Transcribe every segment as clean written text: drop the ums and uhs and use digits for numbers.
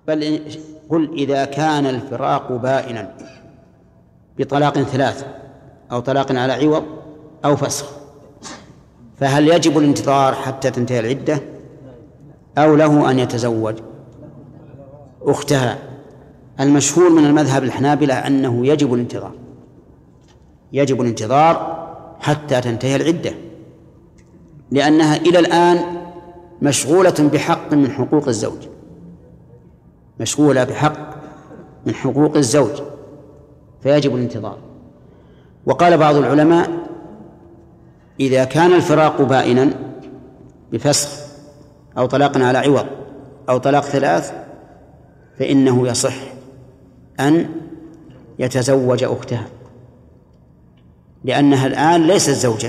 بل قل إذا كان الفراق بائنا بطلاق 3 أو طلاق على عوض أو فسخ، فهل يجب الانتظار حتى تنتهي العدة أو له أن يتزوج أختها؟ المشهور من المذهب الحنابلة أنه يجب الانتظار حتى تنتهي العدة، لأنها إلى الآن مشغولة بحق من حقوق الزوج، مشغولة بحق من حقوق الزوج، فيجب الانتظار. وقال بعض العلماء إذا كان الفراق بائنا بفسخ أو طلاق على عوض أو طلاق 3 فإنه يصح أن يتزوج أختها، لأنها الآن ليست زوجة.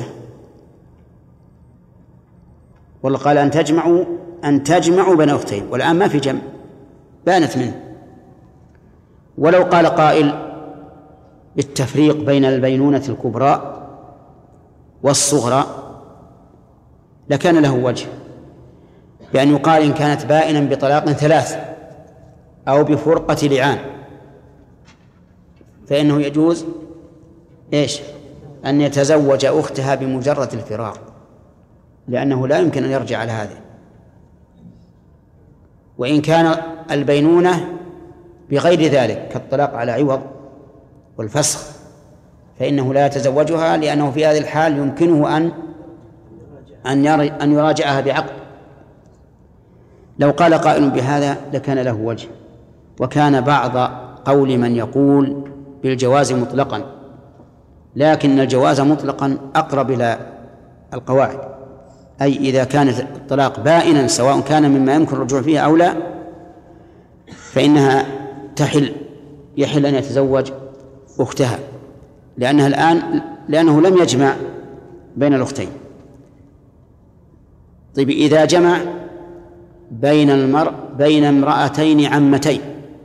والله قال أن تجمعوا بين أختين، والآن ما في جمع، بانت منه. ولو قال قائل بالتفريق بين البينونة الكبرى والصغرى لكان له وجه، بأن يقال إن كانت بائنا بطلاق 3 أو بفرقة لعان فإنه يجوز أن يتزوج أختها بمجرد الفراق، لأنه لا يمكن أن يرجع على هذا. وإن كان البينونة بغير ذلك كالطلاق على عوض والفسخ فإنه لا يتزوجها، لأنه في هذه الحال يمكنه أن يراجعها بعقد. لو قال قائل بهذا لكان له وجه. وكان بعض قول من يقول بالجواز مطلقا، لكن الجواز مطلقا أقرب إلى القواعد، أي إذا كان الطلاق بائنا سواء كان مما يمكن الرجوع فيه أو لا فإنها يحل أن يتزوج أختها، لأنه لم يجمع بين الأختين. طيب إذا جمع بين امرأتين عمتين،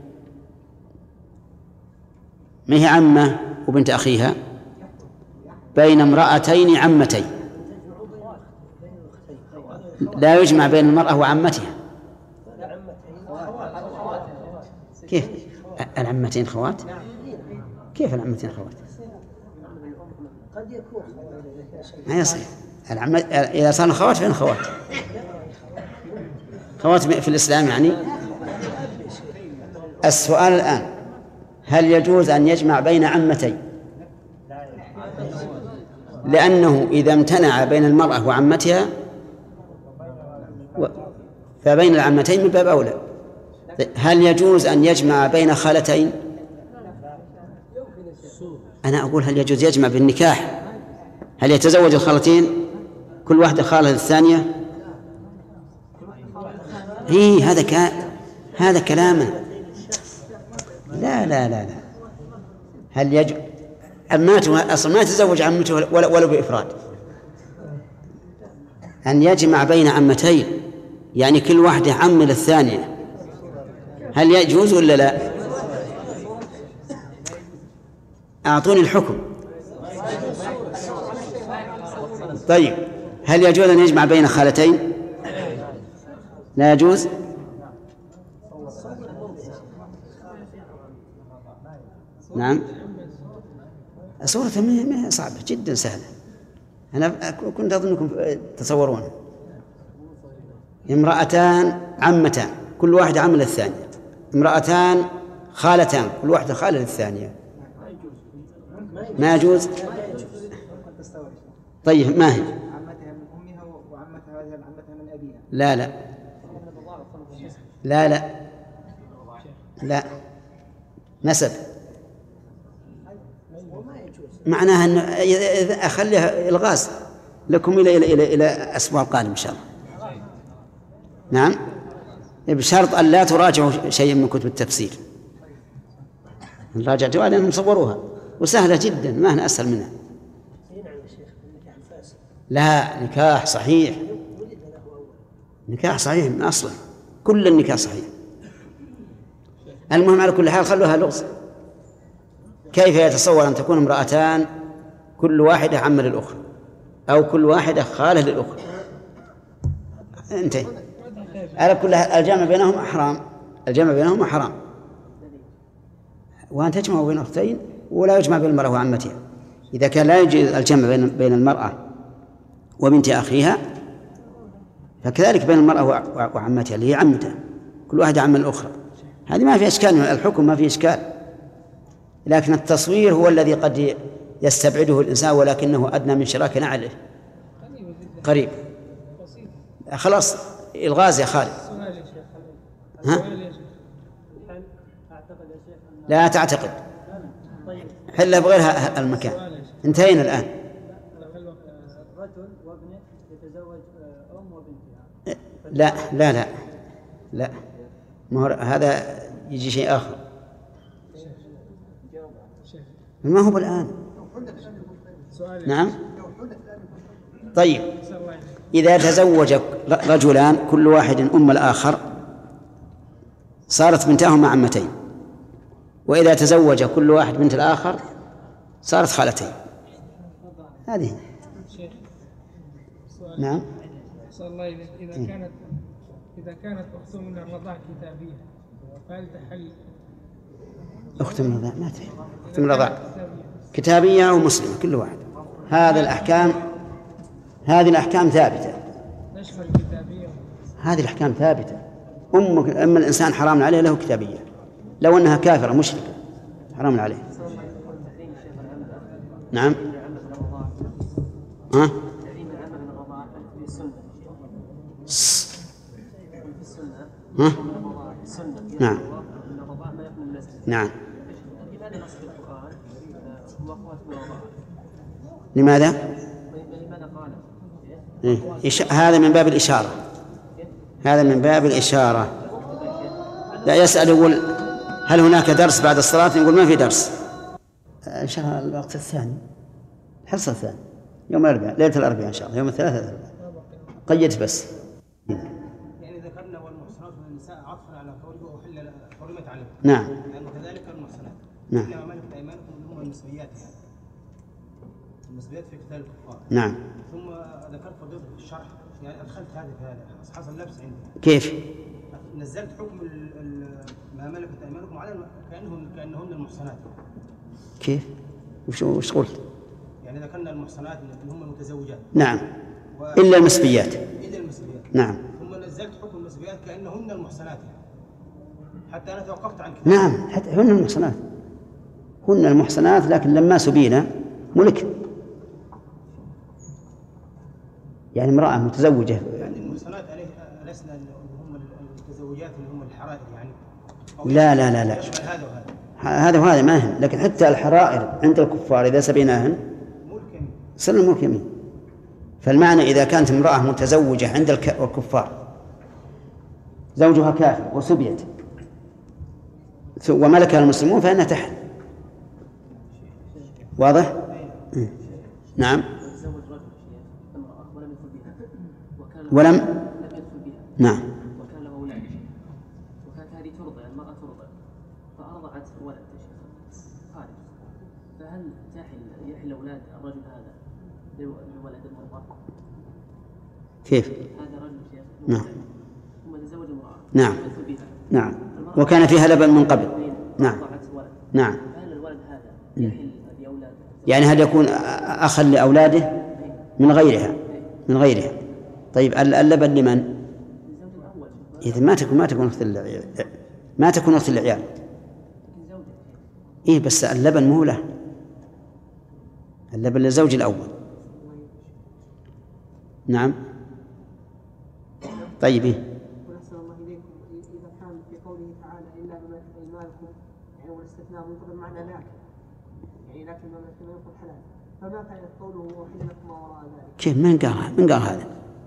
ما هي عمة وبنت أخيها؟ بين امرأتين عمتين، لا يجمع بين المرأة وعمتها. كيف العمتين خوات؟ كيف العمتين خوات؟ ما يصير. إذا صار خوات فين خوات؟ خوات في الإسلام يعني. السؤال الآن هل يجوز أن يجمع بين عمتين؟ لأنه إذا امتنع بين المرأة وعمتها فبين العمتين من باب أولى. هل يجوز أن يجمع بين خالتين؟ أنا أقول هل يجوز يجمع بالنكاح؟ هل يتزوج الخالتين كل واحدة خالة للثانية؟ هذا كلامنا. لا هل يجوز عماته أصلا ما يتزوج عمته ولو بإفراد، أن يجمع بين عمتين يعني كل واحدة عم للثانية، هل يجوز ولا لا؟ أعطوني الحكم. طيب هل يجوز أن يجمع بين خالتين؟ لا يجوز. نعم. صورة صعبة جدا سهلة، أنا كنت أظنكم تصورون. امرأتان عمتان كل واحدة عم للثانية، امرأتان خالتان كل واحدة خالة للثانية، ما يجوز. طيب ما هي؟ عمتها من أمها وعمتها من أبيها. لا نسب، معناها أن أخليها الغاز لكم إلى أسبوع القادم إن شاء الله. نعم، بشرط أن لا تراجعوا شيئا من كتب التفسير. راجعتوها لأنهم صوروها وسهلة جدا، ما هي أسهل منها. لا، نكاح صحيح، نكاح صحيح من أصله، كل النكاح صحيح. المهم على كل حال خلوها لغز. كيف يتصور أن تكون امرأتان كل واحدة عم للأخرى أو كل واحدة خالة للأخرى؟ انتهي. على كل حال الجمع بينهم حرام الجمع بينهما حرام، وأن تجمع بين أختين ولا يجمع بين المرأة وعمتها. إذا كان لا يجوز الجمع بين المرأة وبنت أخيها فكذلك بين المرأة وعمتها اللي هي عمتها، كل واحدة عم الأخرى، هذه ما في إشكال، الحكم ما في إشكال. لكن التصوير هو الذي قد يستبعده الإنسان ولكنه أدنى من شراك نعله، قريب. خلاص الغاز يا خالد. ها؟ لا تعتقد، حلها بغير المكان. انتهينا الآن. رجل وابنه يتزوج أم وبنتها. لا لا لا لا، هذا يجي شيء آخر. ما هو الآن. نعم. طيب إذا تزوج رجلان كل واحد أم الآخر صارت بنتاهما عمتين، وإذا تزوج كل واحد بنت الآخر صارت خالتين. هذه نعم. إذا كانت أخت من الرضاع كتابية فهل تحل؟ أخت من الرضاع ما تحل. أخت من الرضاع كتابية أو مسلمة كل واحد. هذه الأحكام ثابتة. نشمل الكتابية. هذه الأحكام ثابتة. أما الإنسان حرام عليه له كتابية، لو أنها كافرة مشركة حرام عليه. نعم. ها؟ ها؟ نعم. نعم. لماذا؟ هذا من باب الإشارة. هذا من باب الإشارة. لا يسأل يقول هل هناك درس بعد الصلاة؟ يقول ما في درس إن شاء الله. الوقت الثاني الحصة الثانية يوم الأربعاء، ليلة الأربعاء إن شاء الله، يوم الثلاثاء. قيد بس. يعني ذكرنا والمحصنات من النساء عطفا على قوله وحل حرمت عليكم. نعم. لأن كذلك المحصنات. نعم. إنما ملكت أيمانكم هم المسويات، المسويات في قتال الكفار. نعم. ثم ذكرت فضيلة في الشرح، يعني أدخلت هذا في هذا حصل لبس عندي. كيف؟ نزلت حكم ما ملكت أيمانكم على كأنهن المحصنات. كيف؟ وش قلت؟ يعني ذكرنا المحصنات اللي هم المتزوجات. نعم. إلا المسبيات. إلا المسبيات. نعم. ثم نزلت حكم المسبيات كأنهن المحصنات، حتى أنا توقفت عن كتاب. نعم، حتى هن المحصنات، هن المحصنات، لكن لما سبينا ملك. يعني امرأة متزوجة. يعني المحصنات ألسنا هم المتزوجات اللي هم الحرائر يعني. لا لا لا لا. هذا وهذا ما هم، لكن حتى الحرائر عند الكفار إذا سبيناهن صرنا ملك يمين. فالمعنى إذا كانت امرأة متزوجة عند الكفار زوجها كافر وسبيت وملكها المسلمون فإنها تحل. واضح؟ نعم. ولم نعم. وكان له أولاد وكانت هذه ترضع، المرأة ترضع فأرضعت ولد خارج، فهل يحل أولاد الرجل هذا لولد المرأة؟ كيف؟ هذا رجل شيخ نعم. ثم تزوج امرأة. نعم. نعم. وكان فيها لبن من قبل. نعم. نعم. فهل الولد هذا يحل لأولاد؟ يعني هل يكون أخا لأولاده من غيرها؟ من غيرها. طيب اللبن لمن؟ إذا ما تكون أخت العيال، ما تكون أخت العيال. إيه بس اللبن مو له، اللبن للزوج الأول. نعم. طيب. إيه؟ ونسأل الله إليكم إذا كان في قوله تعالى إلا بما أيمانكم، يعني والاستثناء من قبل معنى لكن، يعني لكن ما يكون حلال، فما فائدة قوله وحل لكم ما وراء ذلك؟ كيف؟ من قال هذا؟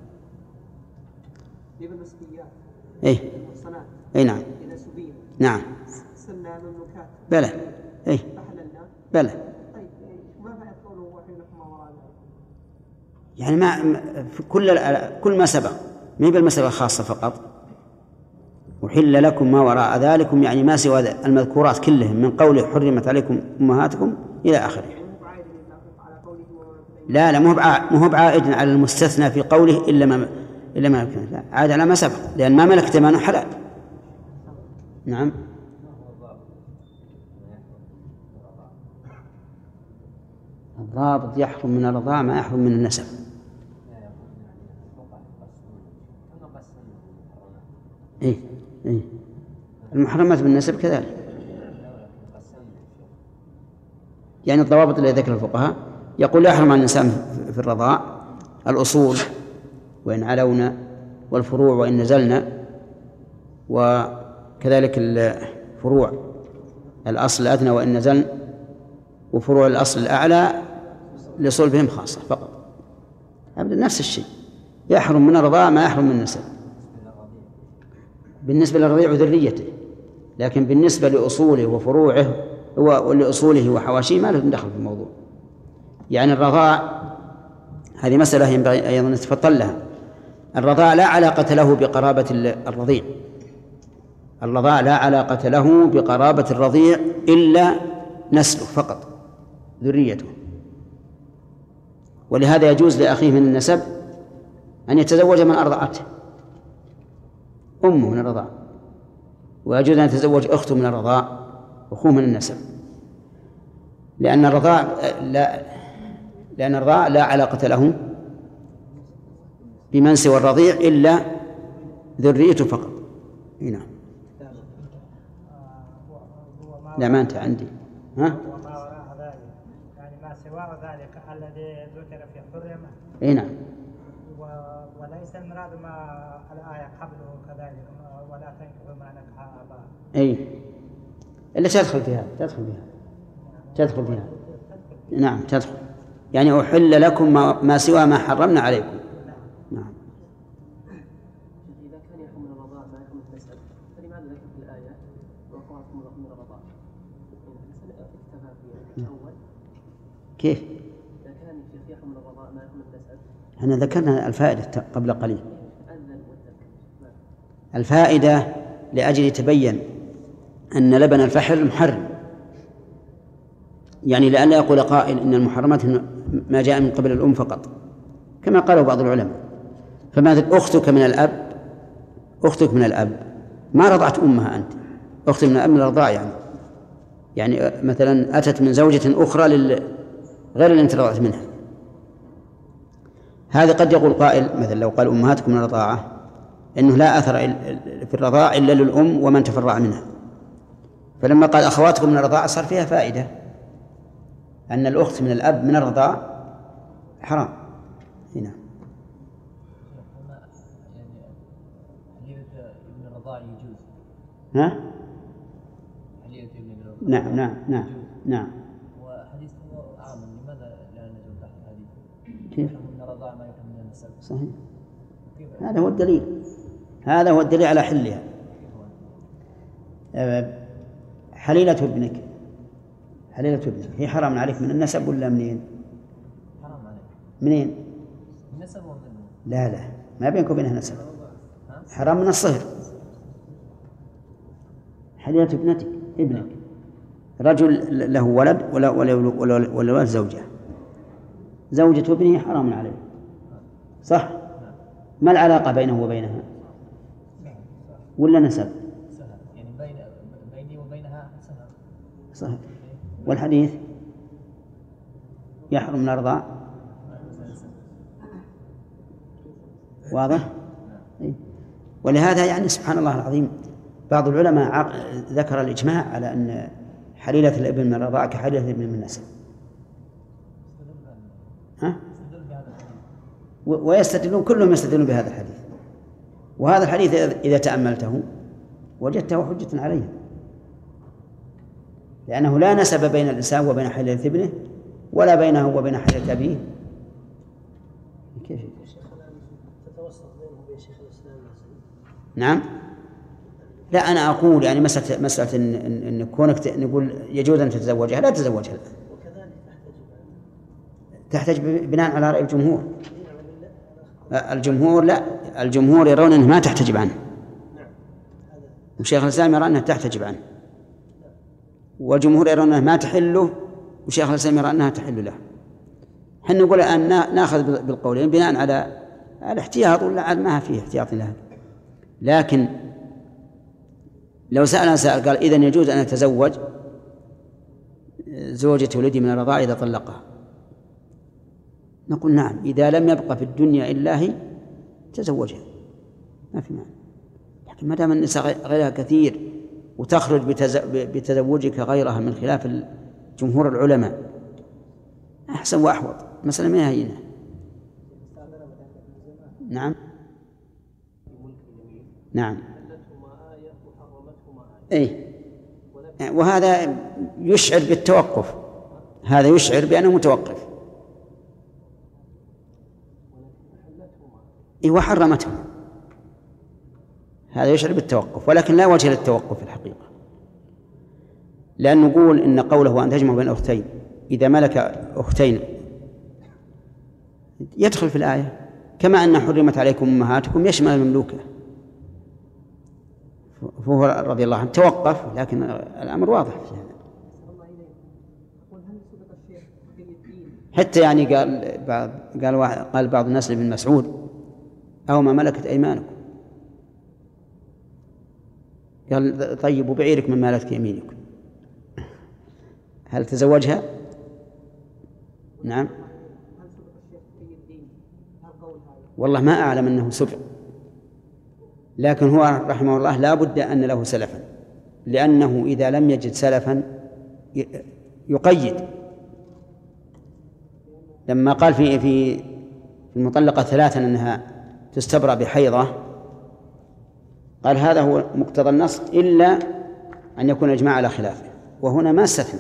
بالمسبيات. إيه. المحصنات. إيه نعم. إذا سبينا. نعم. سنة مملوكات. بلى. إيه. فحللنا. بلى. طيب ما فائدة قوله وحل لكم ما وراء ذلك؟ يعني ما في كل ما سبق، ما هي بالمسألة الخاصة فقط. وحل لكم ما وراء ذلكم يعني ما سوى المذكورات كلهم من قوله حرمت عليكم أمهاتكم إلى آخره. لا مو هو بعائد على المستثنى في قوله إلا ما لا عاد على ما سبق، لأن ما ملكت أيمانه حلال. نعم. الضابط يحرم من الرضاع ما يحرم من النسب. إيه إيه المحرمات بالنسب كذلك. يعني الضوابط التي ذكر الفقهاء يقول يحرم على الإنسان في الرضاع الأصول وإن علونا، والفروع وإن نزلنا، وكذلك الفروع الأصل الأدنى وإن نزلن، وفروع الأصل الأعلى لصول بهم خاصة فقط. أبدا نفس الشيء، يحرم من الرضاع ما يحرم من النسب بالنسبة للرضيع وذريته، لكن بالنسبة لأصوله وفروعه ولأصوله وحواشيه ما له دخل في الموضوع. يعني الرضاع هذه مسألة ينبغي أيضا نتفطن لها. الرضاع لا علاقة له بقرابة الرضيع، الرضاع لا علاقة له بقرابة الرضيع إلا نسله فقط، ذريته. ولهذا يجوز لأخيه من النسب أن يتزوج من أرضعته أمه من الرضاع، ويجوز أن يتزوج أخته من الرضاع أخوه من النسب، لأن الرضاع لا علاقة له بمن سوى الرضيع إلا ذريته فقط. هنا لا ما أنت عندي ها؟ وما وراء ذلك يعني ما سوى ذلك الذي ذكر في حرمة. هنا وليس المراد ما الآية قبله كذلك ولا تنكحوا ما نكح آباء. أي إلا تدخل فيها نعم تدخل، يعني أحل لكم ما سوى ما حرمنا عليكم. نعم. إذا كان يحرم من الرضاع ما يحرم من النسب فلماذا ذكر في الآية وقعتم من الرضاع؟ اكتفى في الأول. كيف؟ إذا كان يحرم من الرضاع ما يحرم من النسب. احنا ذكرنا الفائدة قبل قليل. الفائدة لأجل يتبين أن لبن الفحل محرم، يعني لئلا يقول قائل إن المحرمات ما جاء من قبل الأم فقط كما قاله بعض العلماء. فماذا أختك من الأب ما رضعت أمها أنت، أختك من الأب من الرضاع، يعني مثلا أتت من زوجة أخرى غير اللي أنت رضعت منها. هذا قد يقول قائل مثلا لو قال أمهاتكم من الرضاعة إنه لا أثر في الرضاع إلا للأم ومن تفرع منها، فلما قال أخواتكم من الرضاعة صار فيها فائدة أن الأخت من الأب من الرضاع حرام. هنا حليلة ابن الرضاع يجوز. ها؟ حليلة ابن الرضاع. نعم نعم نعم نعم. وحديث عام لماذا لا نجوز تحت الحديث؟ كيف؟ من الرضاع ما يحرم من النسب. صحيح، هذا هو الدليل على حلها. حليلة ابنك هي حرام عليك من النسب ولا منين؟ حرام عليك. منين؟ النسب ومنه؟ لا ما بينك وبينها نسب، حرام من الصهر. حليلة ابنك رجل له ولد ولا زوجة ابنه حرام عليه، صح؟ ما العلاقة بينه وبينها ولا نسب؟ يعني بيني وبينها سهل. صحيح. والحديث يحرم من الرضاع واضح؟ ولهذا يعني سبحان الله العظيم بعض العلماء ذكر الإجماع على أن حليلة الابن من الرضاعة كحليلة الابن من النسب. ويستدلون كلهم يستدلون بهذا الحديث، وهذا الحديث إذا تأملته وجدته حجة عليه، لأنه لا نسب بين الإنسان وبين حليلة ابنه ولا بينه وبين حليلة أبيه. كيف تتوسط بينه وبين شيخ الإسلام؟ نعم. لا أنا أقول يعني مسألة إن كونك نقول يجوز أن تتزوجها لا تتزوجها الآن، وكذلك تحتاج بناء على رأي الجمهور. الجمهور لا، الجمهور يرون أنه ما تحتجب عنه، وشيخ الإسلام يرى أنها تحتجب عنه، والجمهور يرون أنها ما تحله وشيخ الإسلام يرى أنها تحل له. حنا نقول أن نأخذ بالقولين بناء على الاحتياط، ولا ما فيه احتياط لها. لكن لو سألنا سائل قال إذن يجوز أن أتزوج زوجة ولدي من الرضاعة إذا طلقها، نقول نعم، إذا لم يبقى في الدنيا إلا هي تزوجها ما في معنى. لكن ما دام النساء غيرها كثير وتخرج بتزوجك غيرها من خلاف جمهور العلماء أحسن وأحوط، مثلا ما هي هنا. نعم نعم أي، وهذا يشعر بالتوقف، هذا يشعر بأنه متوقف. وحرمته، هذا يشعر بالتوقف، ولكن لا وجه للتوقف في الحقيقة، لأن نقول إن قوله أن تجمع بين أختين إذا ملك أختين يدخل في الآية، كما أن حرمت عليكم أمهاتكم يشمل المملوكة، فهو رضي الله عنه توقف، لكن الأمر واضح في هذا. حتى يعني قال بعض الناس لابن مسعود أو ما ملكت أيمانكم، قال طيب وبعيرك من ملكت يمينكم، هل تزوجها؟ نعم والله ما أعلم أنه سبق، لكن هو رحمه الله لا بد أن له سلفا، لأنه إذا لم يجد سلفا يقيد. لما قال في المطلقة 3 أنها تستبرأ بحيضة، قال هذا هو مقتضى النص إلا أن يكون إجماع على خلافه، وهنا ما استثنى.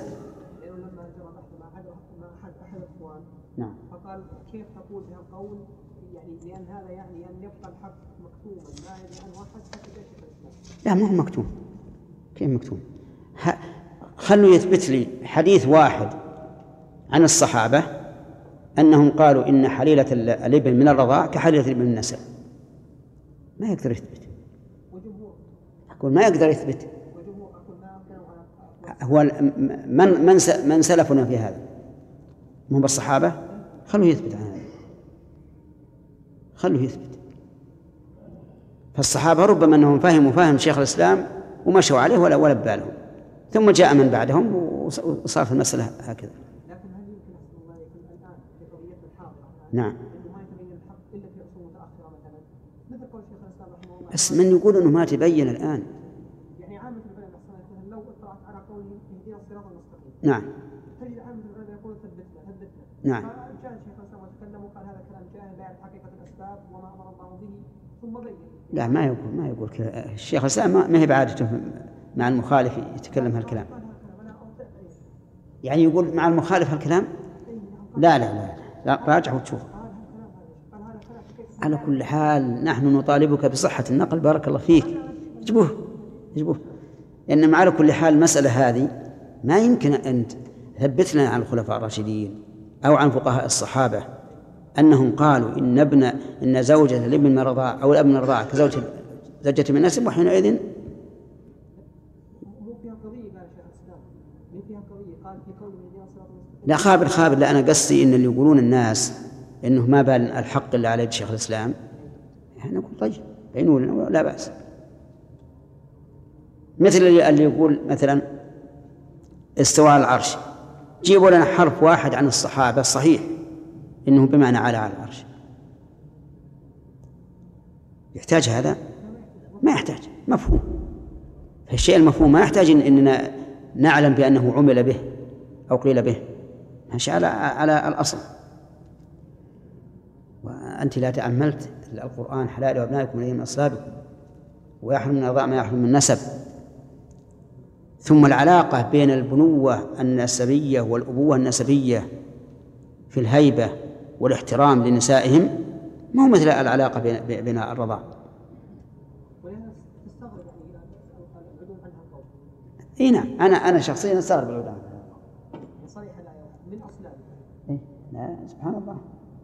نعم. فقال كيف تقول بها القول يعني لأن هذا يعني أن يبقى الحق مكتوما لا يعني أن واحد حتى شيخ الإسلام. لا ما هو مكتوم، كيف مكتوم؟ خلوا يثبت لي حديث واحد عن الصحابة أنهم قالوا إن حليلة الابن من الرضاع كحليلة الابن من النسب، ما يقدر يثبت. أقول ما يقدر يثبت. هو من سلفنا في هذا هم بالصحابة، خلوه يثبت عن هذا، خلوه يثبت. فالصحابة ربما أنهم فهموا فهم شيخ الإسلام ومشوا عليه ولا بالهم، ثم جاء من بعدهم وصار في المسألة هكذا. لكن هل يمكن أن الله يكون الآن في قضية الحاضرة؟ نعم. إنه ما يتبين الحق إلا في أصول متأخرة مثلا، مثل قول شيخ الإسلام رحمه الله. بس من يقول إنه ما تبين الآن؟ يعني عامة العلماء مثلا لو اطلعت على قوله اهدنا الصراط المستقيم. نعم. تجد عامة العلماء يقولون ثبتنا. نعم. فجاء شيخ الإسلام وتكلم وقال هذا كلام جاهل لا يعرف حقيقة الأسباب وما أمر الله به ثم بين. لا ما يقول كذا الشيخ الإسلام، ما هي بعادته مع المخالف يتكلم هالكلام، يعني يقول مع المخالف هالكلام. لا راجع وتشوف. على كل حال نحن نطالبك بصحة النقل، بارك الله فيك، اجبوه لأن على كل حال المسألة هذه ما يمكن أن ثبت لنا عن الخلفاء الراشدين أو عن فقهاء الصحابة أنهم قالوا إن زوجة الابن من الرضاعة أو الأب من الرضاعة كزوجة من النسب، وحينئذ لا خابر. لا أنا قصدي إن اللي يقولون الناس إنه ما بال الحق اللي عليه شيخ الإسلام، إحنا نقول طيب بينوا لنا لا بأس. مثل اللي يقول مثلا استواء على العرش، جيبوا لنا حرف واحد عن الصحابة صحيح إنه بمعنى على العرش. يحتاج هذا؟ ما يحتاج، مفهوم. فالشيء المفهوم ما يحتاج إننا نعلم بأنه عمل به أو قيل به، ماشي على الأصل. وأنت لا تأملت القرآن حلال وأبنائكم الذين من أصلابكم ويحرم من الرضاع ما يحرم من النسب، ثم العلاقة بين البنوة النسبية والأبوة النسبية في الهيبة والاحترام لنسائهم ما هو مثل العلاقة بين الرضاع. اي نعم، انا شخصيا استغرب العلماء صريح من اصلاب. لا سبحان الله.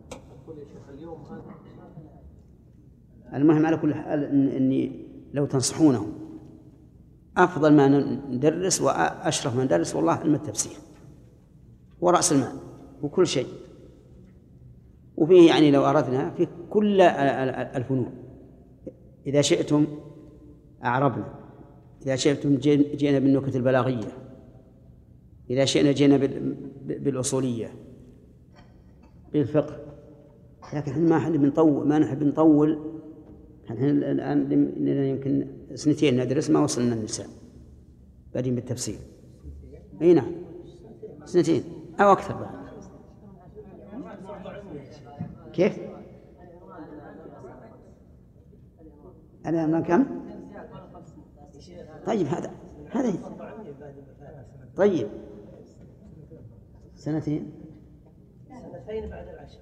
المهم على كل حال اني لو تنصحونه افضل ما ندرس واشرف ما ندرس والله علم التفسير ورأس المال وكل شيء، وفيه يعني لو اردنا في كل الفنون. اذا شئتم اعربنا، إذا شئتم جئنا بالنكت البلاغية، إذا شئنا جئنا بالأصولية، بالفقه. لكن احنا ما نحب نطول. احنا الآن يمكن 2 ندرس ما وصلنا النساء، بعدين بالتفسير. اي نعم 2 أو أكثر بعد. كيف؟ أنا كم؟ طيب هذا طيب 2 بعد العشر.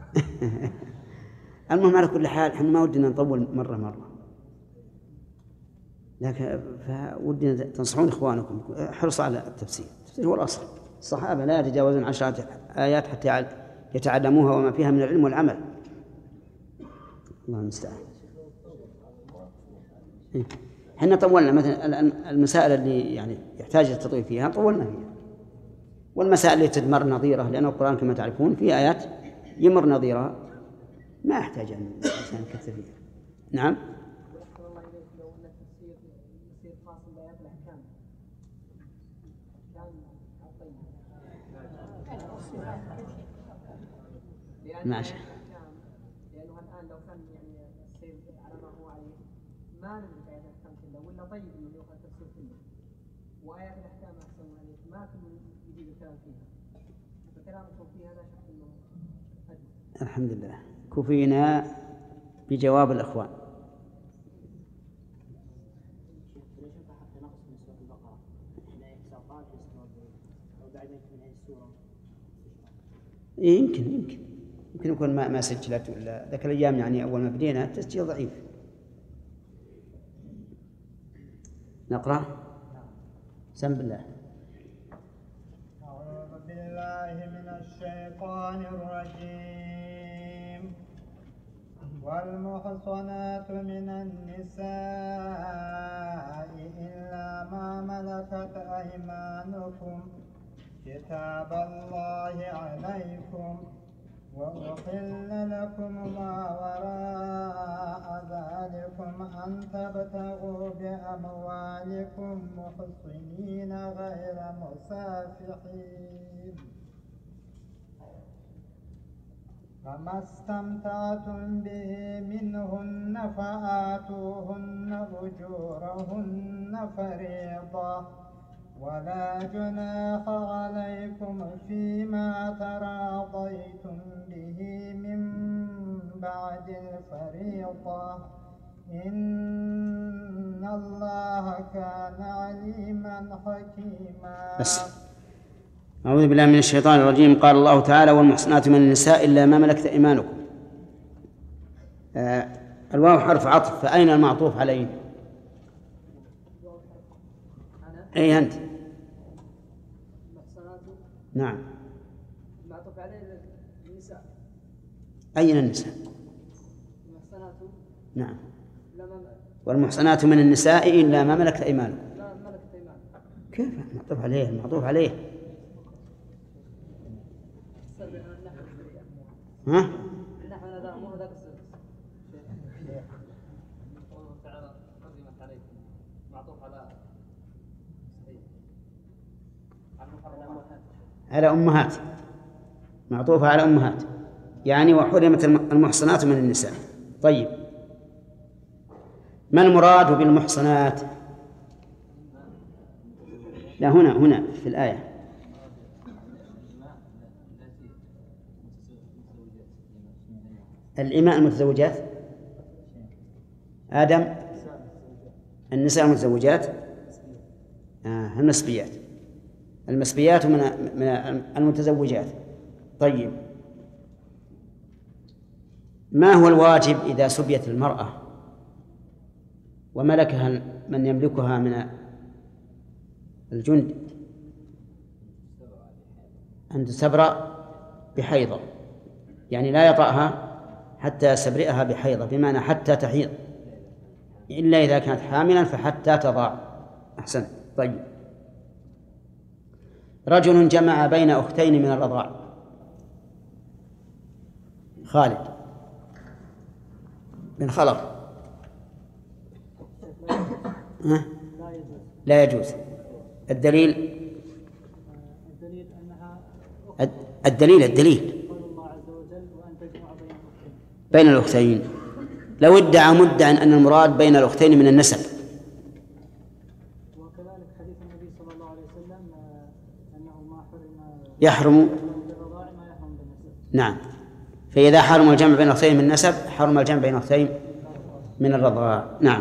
المهم على كل حال احنا ما ودنا نطول مرة، لكن فودنا تنصحون إخوانكم حرصوا على التفسير هو الأصل. الصحابة لا يتجاوزون 10 آيات حتى يتعلموها وما فيها من العلم والعمل. الله المستعان. احنا طولنا مثلا المسائل اللي يعني يحتاج التطويل فيها طولنا فيها، والمسائل اللي تدمر نظيرة، لأن القرآن كما تعرفون في آيات يمر نظيرها ما يحتاج أن الإنسان يكثر فيها. نعم. ماشي. لأنه الآن لو كان يعني السير على ما هو عليه ما نملك آيات الأحكام كلها، ولا طيب إنه يقرأ التفسير كله، وآيات الأحكام أحسن عليه ما كل يجيب الكلام فيها، فكلامكم فيها لا شك إنه أجل. الحمد لله كفينا بجواب الأخوان. يمكن يكون ما سجلت ولا ذاك الأيام، يعني أول ما بدينا التسجيل ضعيف. نقرأ. سم بالله. أعوذ بالله من الشيطان الرجيم. والمحصنات من النساء إلا ما ملكت أيمانكم كتاب الله عليكم، وأحل لكم ما وراء ذلكم أن تبتغوا بأموالكم محصنين غير مسافحين، فما استمتعتم به منهن فآتوهن أجورهن فريضة، ولا جناح عليكم فيما تراضيتم به من بعد الفريضة، إن الله كان عليما حكيما. بس. أعوذ بالله من الشيطان الرجيم. قال الله تعالى: والمحصنات من النساء إلا ما ملكت أيمانكم. الواو حرف عطف، فأين المعطوف عليه؟ أي أنت؟ نعم. معطوف عليه النساء. أين النساء؟ المحصنات. نعم. والمحصنات من النساء إلا ما ملكت أيمانكم. لا ملكت أيمانكم. كيف معطوف عليه؟ المعطوف عليه. ها؟ نحن هذا مو هذاك السبب. تعالى قدمت عليكم معطوف على أمهات، معطوفة على أمهات، يعني وحرمت المحصنات من النساء. طيب، ما المراد بالمحصنات؟ لا، هنا في الآية. الإماء المتزوجات، آدم، النساء المتزوجات، المسبيات، المسبيات من المتزوجات. طيب، ما هو الواجب إذا سبيت المرأة وملكها من يملكها من الجند؟ أن تستبرأ بحيضة، يعني لا يطأها حتى يستبرئها بحيضة، بمعنى حتى تحيض، إلا إذا كانت حاملا فحتى تضع. أحسن. طيب، رجل جمع بين أختين من الرضاع. خالد بن خلف. لا يجوز. الدليل قول الله عز وجل وأن تجمع بين الأختين. لو ادعى مدعى أن المراد بين الأختين من النسب. وكذلك حديث النبي صلى الله عليه وسلم أنه ما يحرم بالرضاع ما يحرم بالنسب. نعم. فإذا حرم الجمع بين الأختين من النسب حرم الجمع بين الأختين من الرضاع. نعم.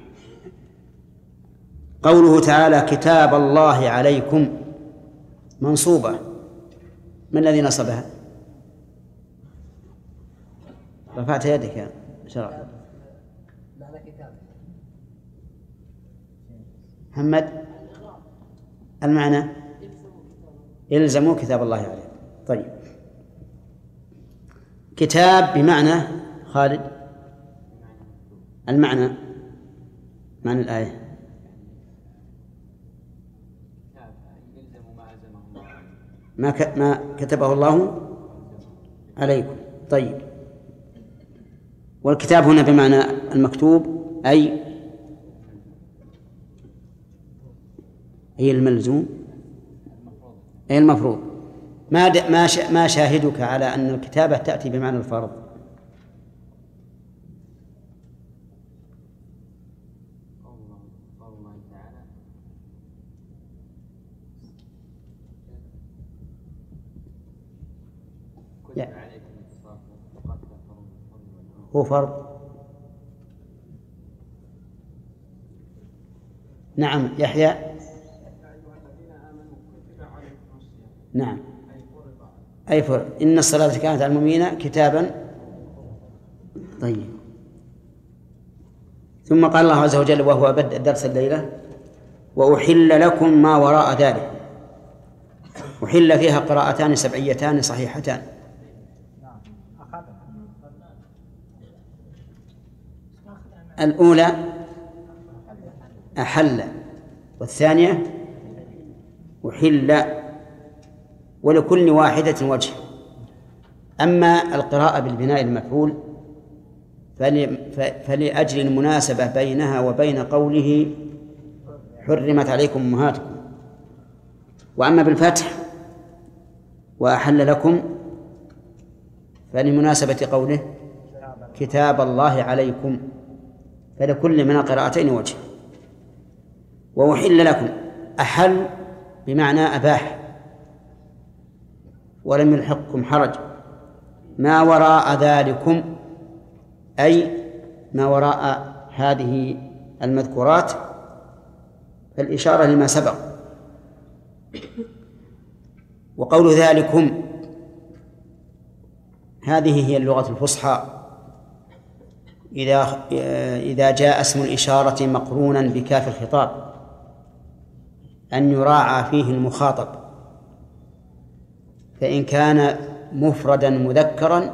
قوله تعالى كتاب الله عليكم منصوبة، من الذي نصبها؟ رفعت يدك يا شرف. محمد المعنى يلزموا كتاب الله عليكم. طيب كتاب بمعنى خالد المعنى معنى الآية ما كتبه الله عليكم. طيب والكتاب هنا بمعنى المكتوب أي الملزوم أي المفروض. ما شاهدك على أن الكتابة تأتي بمعنى الفرض؟ هو فرض. نعم يحيى. نعم أي فرض. إن الصلاة كانت على المؤمنين كتابا. طيب ثم قال الله عز وجل وهو بدء درس الليلة وأحل لكم ما وراء ذلك. أحل فيها قراءتان سبعيتان صحيحتان. الأولى أحل والثانية أحل، ولكل واحدة وجه. أما القراءة بالبناء المفعول فلأجل المناسبة بينها وبين قوله حرمت عليكم أمهاتكم. وأما بالفتح وأحل لكم فلمناسبة قوله كتاب الله عليكم، فلكل من القراءتين وجه. وأحل لكم أحل بمعنى أباح ولم يلحقكم حرج. ما وراء ذلكم أي ما وراء هذه المذكورات، فالإشارة لما سبق. وقول ذلكم هذه هي اللغة الفصحى إذا جاء اسم الإشارة مقرونا بكاف الخطاب أن يراعى فيه المخاطب، فإن كان مفردا مذكرا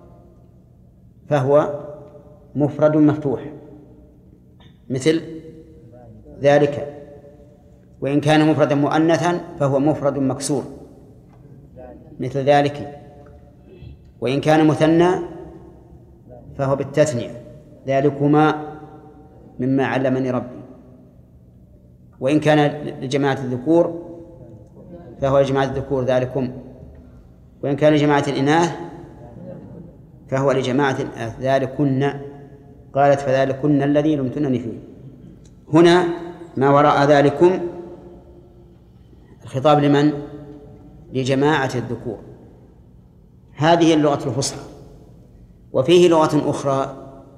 فهو مفرد مفتوح مثل ذلك، وإن كان مفردا مؤنثا فهو مفرد مكسور مثل ذلك، وإن كان مثنى فهو بالتثنية ذلكما مما علمني ربي، وإن كان لجماعة الذكور فهو لجماعة الذكور ذلكم، وإن كان لجماعة الإناث فهو لجماعة الإناث ذلكن. قالت فذلكن الذي لمتنني فيه. هنا ما وراء ذلكم الخطاب لمن؟ لجماعة الذكور. هذه اللغة الفصحى. وفيه لغة أخرى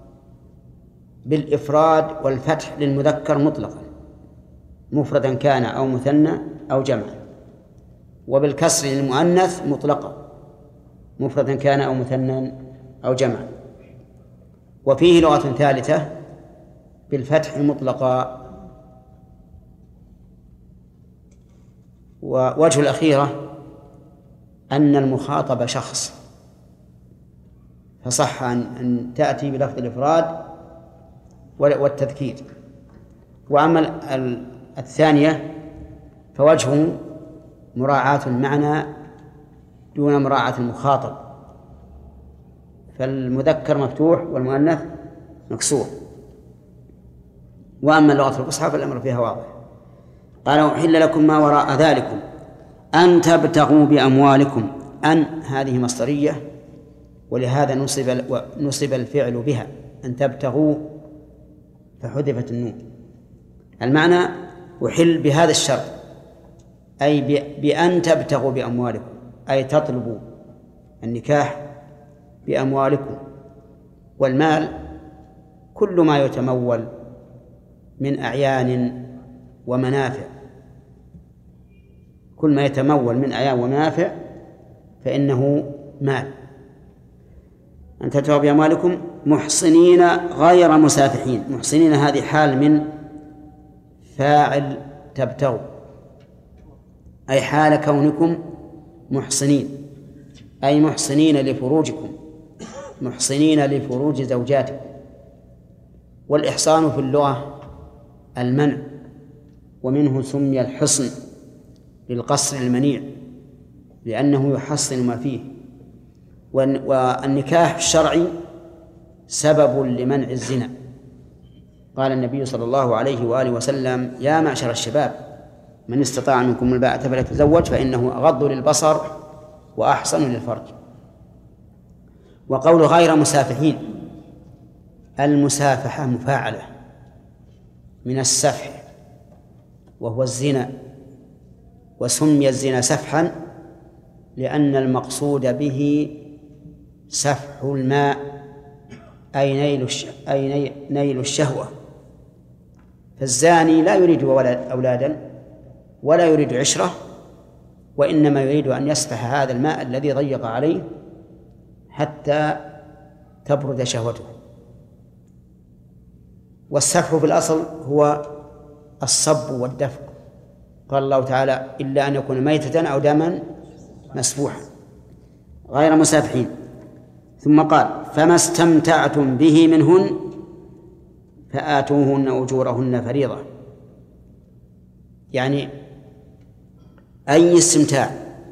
بالإفراد والفتح للمذكر مطلقا مفردا كان أو مثنى أو جمعا، وبالكسر للمؤنث مطلقا مفردا كان أو مثنى أو جمعا. وفيه لغة ثالثة بالفتح مطلقا. ووجه الأخيرة أن المخاطب شخص، فصح أن تأتي بلفظ الإفراد والتذكير. وأما الثانية فوجهه مراعاة المعنى دون مراعاة المخاطب، فالمذكر مفتوح والمؤنث مكسور. وأما اللغة الفصحى فالأمر فيها واضح. قال أحل لكم ما وراء ذلكم أن تبتغوا بأموالكم. أن هذه مصدرية، ولهذا نصب الفعل بها، أن تبتغوا فحذفت النون. المعنى أحل بهذا الشرط، أي بأن تبتغوا بأموالكم، أي تطلبوا النكاح بأموالكم. والمال كل ما يتمول من أعيان ومنافع، كل ما يتمول من أعيان ومنافع فإنه مال. أن تبتغوا بأموالكم محصنين غير مسافحين. محصنين هذه حال من فاعل تبتغوا، أي حال كونكم محصنين، أي محصنين لفروجكم، محصنين لفروج زوجاتكم. والإحصان في اللغة المنع، ومنه سمي الحصن للقصر المنيع لأنه يحصن ما فيه. والنكاح الشرعي سبب لمنع الزنا. قال النبي صلى الله عليه وآله وسلم: يا معشر الشباب من استطاع منكم الباءة فليتزوج فإنه أغض للبصر وأحصن للفرج. وقول غير مسافحين، المسافحة مفاعلة من السفح وهو الزنا، وسمي الزنا سفحا لأن المقصود به سفح الماء أي نيل الشهوة. فالزاني لا يريد أولادا ولا يريد عشرة، وإنما يريد أن يسفح هذا الماء الذي ضيق عليه حتى تبرد شهوته. والسفح في الأصل هو الصب والدفق. قال الله تعالى: إلا أن يكون ميتة أو دما مسفوحا غير مسافحين. ثم قال: فما استمتعتم به منهن فآتوهن أجورهن فريضة. يعني أي استمتاع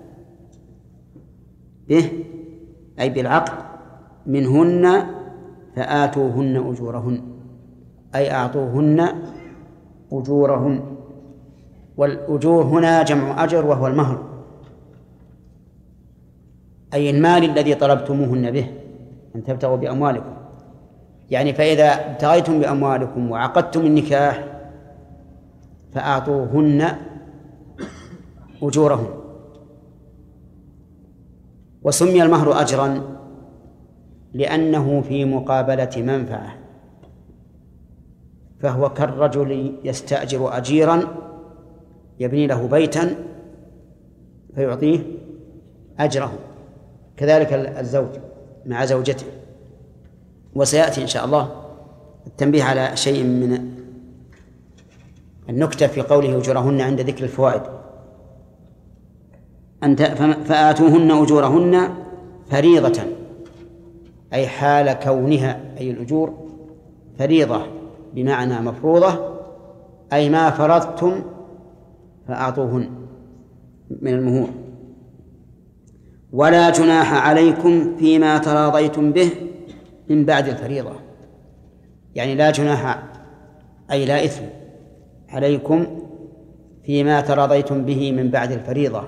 به أي بالعقد منهن فآتوهن أجورهن، أي أعطوهن أجورهن. والأجور هنا جمع أجر وهو المهر، أي المال الذي طلبتموهن به، أن تبتغوا بأموالكم. يعني فإذا ابتغيتم بأموالكم وعقدتم النكاح فأعطوهن أجورهن. وسمي المهر أجرا لأنه في مقابلة منفعة، فهو كالرجل يستأجر أجيرا يبني له بيتا فيعطيه أجره، كذلك الزوج مع زوجته. وسيأتي إن شاء الله التنبيه على شيء من النكتة في قوله أجورهن عند ذكر الفوائد. فآتوهن أجورهن فريضة، أي حال كونها، أي الأجور فريضة بمعنى مفروضة، أي ما فرضتم فأعطوهن من المهور. ولا جناح عليكم فيما تراضيتم به من بعد الفريضة، يعني لا جناح أي لا إثم عليكم فيما تراضيتم به من بعد الفريضة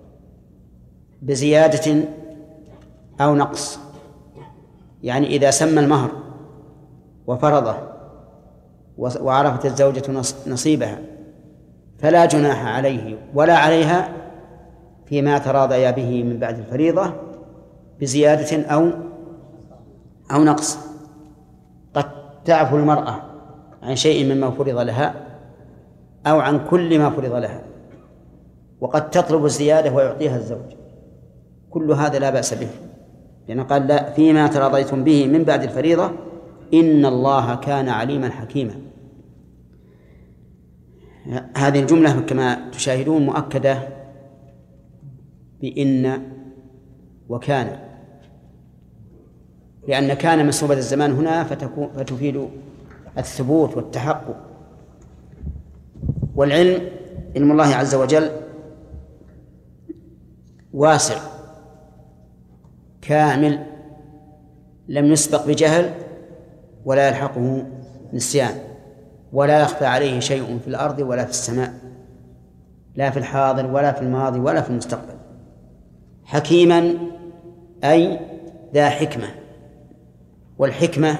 بزيادة أو نقص. يعني إذا سمى المهر وفرضه وعرفت الزوجة نصيبها فلا جناح عليه ولا عليها فيما تراضيا به من بعد الفريضة بزيادة أو نقص. قد تعفو المرأة عن شيء مما فرض لها أو عن كل ما فرض لها، وقد تطلب الزيادة ويعطيها الزوج، كل هذا لا بأس به، لأنه قال: لا فيما تراضيتم به من بعد الفريضة إن الله كان عليما حكيما. هذه الجملة كما تشاهدون مؤكدة بإن وكان، لأن كان مسبوبة الزمان هنا فتفيد الثبوت والتحقق. والعلم علم الله عز وجل واسع كامل، لم يسبق بجهل ولا يلحقه نسيان، ولا يخفى عليه شيء في الأرض ولا في السماء، لا في الحاضر ولا في الماضي ولا في المستقبل. حكيما أي ذا حكمة، والحكمة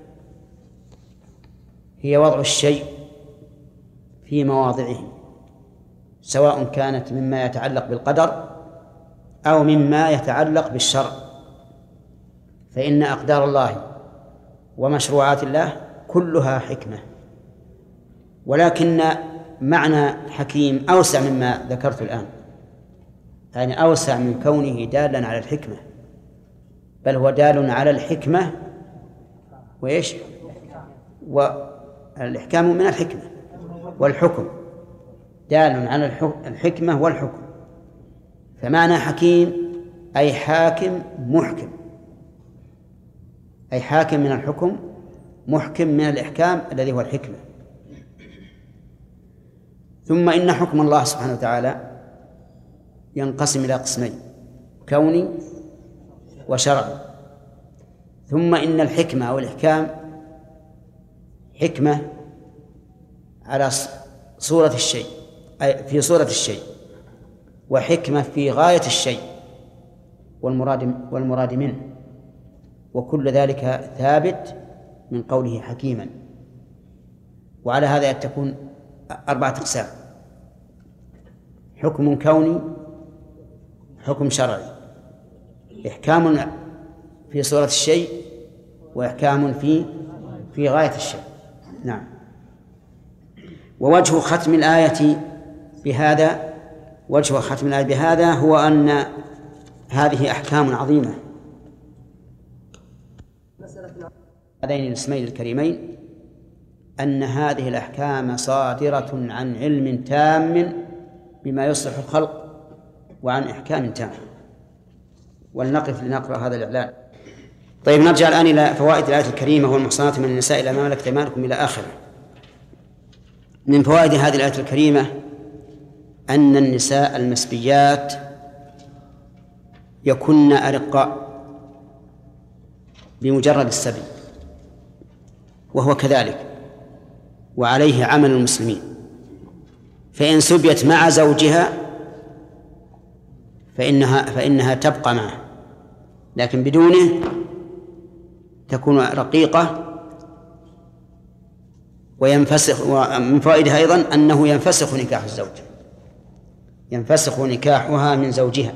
هي وضع الشيء في مواضعه، سواء كانت مما يتعلق بالقدر أو مما يتعلق بالشرع، فإن أقدار الله ومشروعات الله كلها حكمة. ولكن معنى حكيم أوسع مما ذكرت الآن، يعني أوسع من كونه دالا على الحكمة، بل هو دال على الحكمة وإيش؟ والإحكام من الحكمة، والحكم دال على الحكمة والحكم. فمعنى حكيم أي حاكم محكم، أي حاكم من الحكم، محكم من الإحكام الذي هو الحكمة. ثم إن حكم الله سبحانه وتعالى ينقسم إلى قسمين: كوني وشرعي. ثم إن الحكمة أو الإحكام حكمة على صورة الشيء، أي في صورة الشيء، وحكمة في غاية الشيء والمراد منه، وكل ذلك ثابت من قوله حكيما. وعلى هذا تكون 4 أقسام: حكم كوني، حكم شرعي، إحكام في صورة الشيء، وإحكام في غاية الشيء. نعم. ووجه ختم الآية بهذا هو أن هذه أحكام عظيمة. هذين الاسمين الكريمين أن هذه الأحكام صادرة عن علم تام بما يصلح الخلق وعن إحكام تام. ولنقف لنقرأ هذا الإعلان. طيب، نرجع الآن إلى فوائد الآية الكريمة: والمحصنات من النساء إلا ما ملكت أيمانكم إلى آخره. من فوائد هذه الآية الكريمة أن النساء المسبيات يكن أرقاء بمجرد السبي، وهو كذلك، وعليه عمل المسلمين. فإن سبيت مع زوجها فإنها تبقى معه، لكن بدونه تكون رقيقة وينفسخ. ومن فوائدها أيضا أنه ينفسخ نكاح الزوج، ينفسخ نكاحها من زوجها،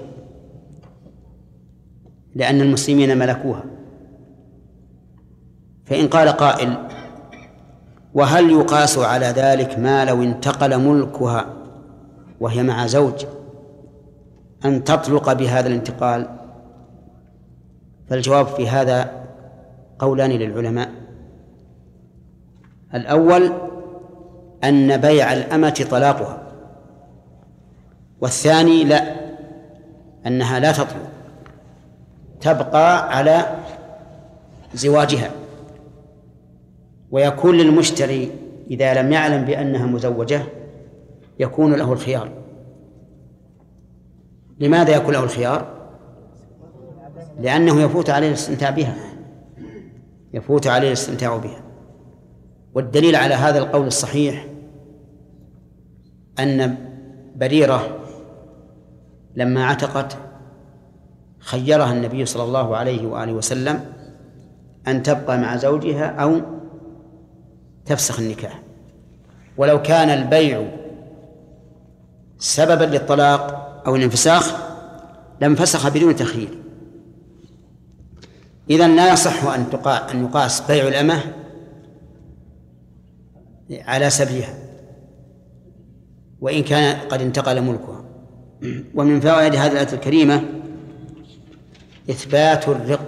لأن المسلمين ملكوها. فإن قال قائل: وهل يقاس على ذلك ما لو انتقل ملكها وهي مع زوج أن تطلق بهذا الانتقال؟ فالجواب في هذا قولان للعلماء: الأول أن بيع الأمة طلاقها، والثاني لا، أنها لا تطلق، تبقى على زواجها. ويكون للمشتري إذا لم يعلم بأنها مزوجة يكون له الخيار. لماذا يكون له الخيار؟ لأنه يفوت عليه الاستمتاع بها. والدليل على هذا القول الصحيح أن بريرة لما عتقت خيرها النبي صلى الله عليه وآله وسلم أن تبقى مع زوجها أو تفسخ النكاح. ولو كان البيع سببا للطلاق أو الانفساخ لانفسخ بدون تخيير. إذن لا يصح أن يقاس بيع الأمة على سبيها وإن كان قد انتقل ملكها. ومن فوائد هذه الآية الكريمة إثبات الرق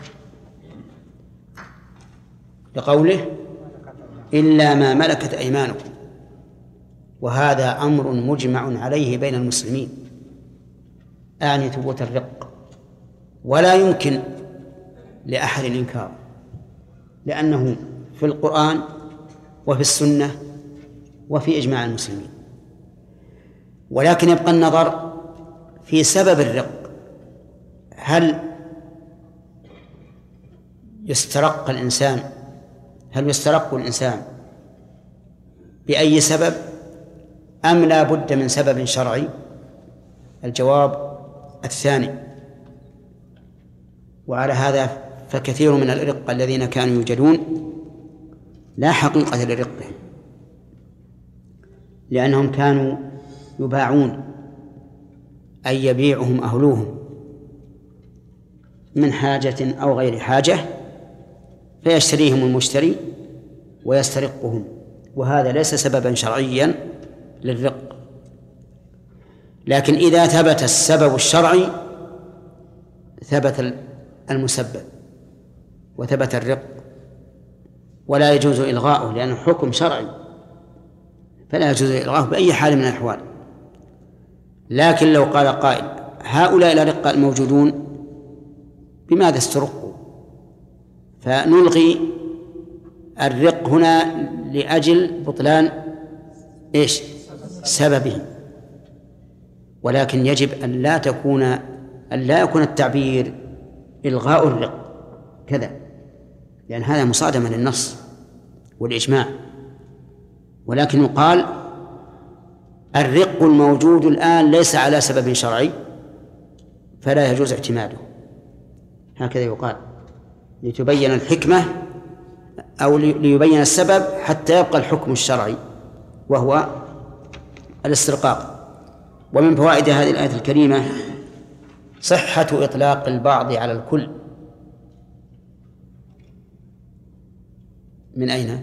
لقوله: إلا ما ملكت أيمانكم، وهذا أمر مجمع عليه بين المسلمين، أعني ثبوت الرق، ولا يمكن لأحد الإنكار، لأنه في القرآن وفي السنة وفي إجماع المسلمين. ولكن يبقى النظر في سبب الرق: هل يسترق الإنسان بأي سبب أم لا بد من سبب شرعي؟ الجواب الثاني. وعلى هذا فكثير من الإرقة الذين كانوا يوجدون لا حقيقة لرقهم، لأنهم كانوا يباعون، أي يبيعهم أهلوهم من حاجة أو غير حاجة، فيشتريهم المشتري ويسترقهم، وهذا ليس سببا شرعيا للرق. لكن إذا ثبت السبب الشرعي ثبت المسبب وثبت الرق، ولا يجوز إلغاؤه لأنه حكم شرعي، فلا يجوز إلغاؤه بأي حال من الأحوال. لكن لو قال قائل هؤلاء الأرقاء الموجودون بماذا استرقوا؟ فنلغي الرق هنا لأجل بطلان إيش؟ سببه. ولكن يجب أن لا يكون التعبير إلغاء الرق كذا، لأن هذا مصادمة للنص والإجماع. ولكن يقال الرق الموجود الآن ليس على سبب شرعي فلا يجوز اعتماده، هكذا يقال لتبين الحكمة أو ليبين السبب حتى يبقى الحكم الشرعي وهو الاسترقاق. ومن فوائد هذه الآية الكريمة صحة إطلاق البعض على الكل. من أين؟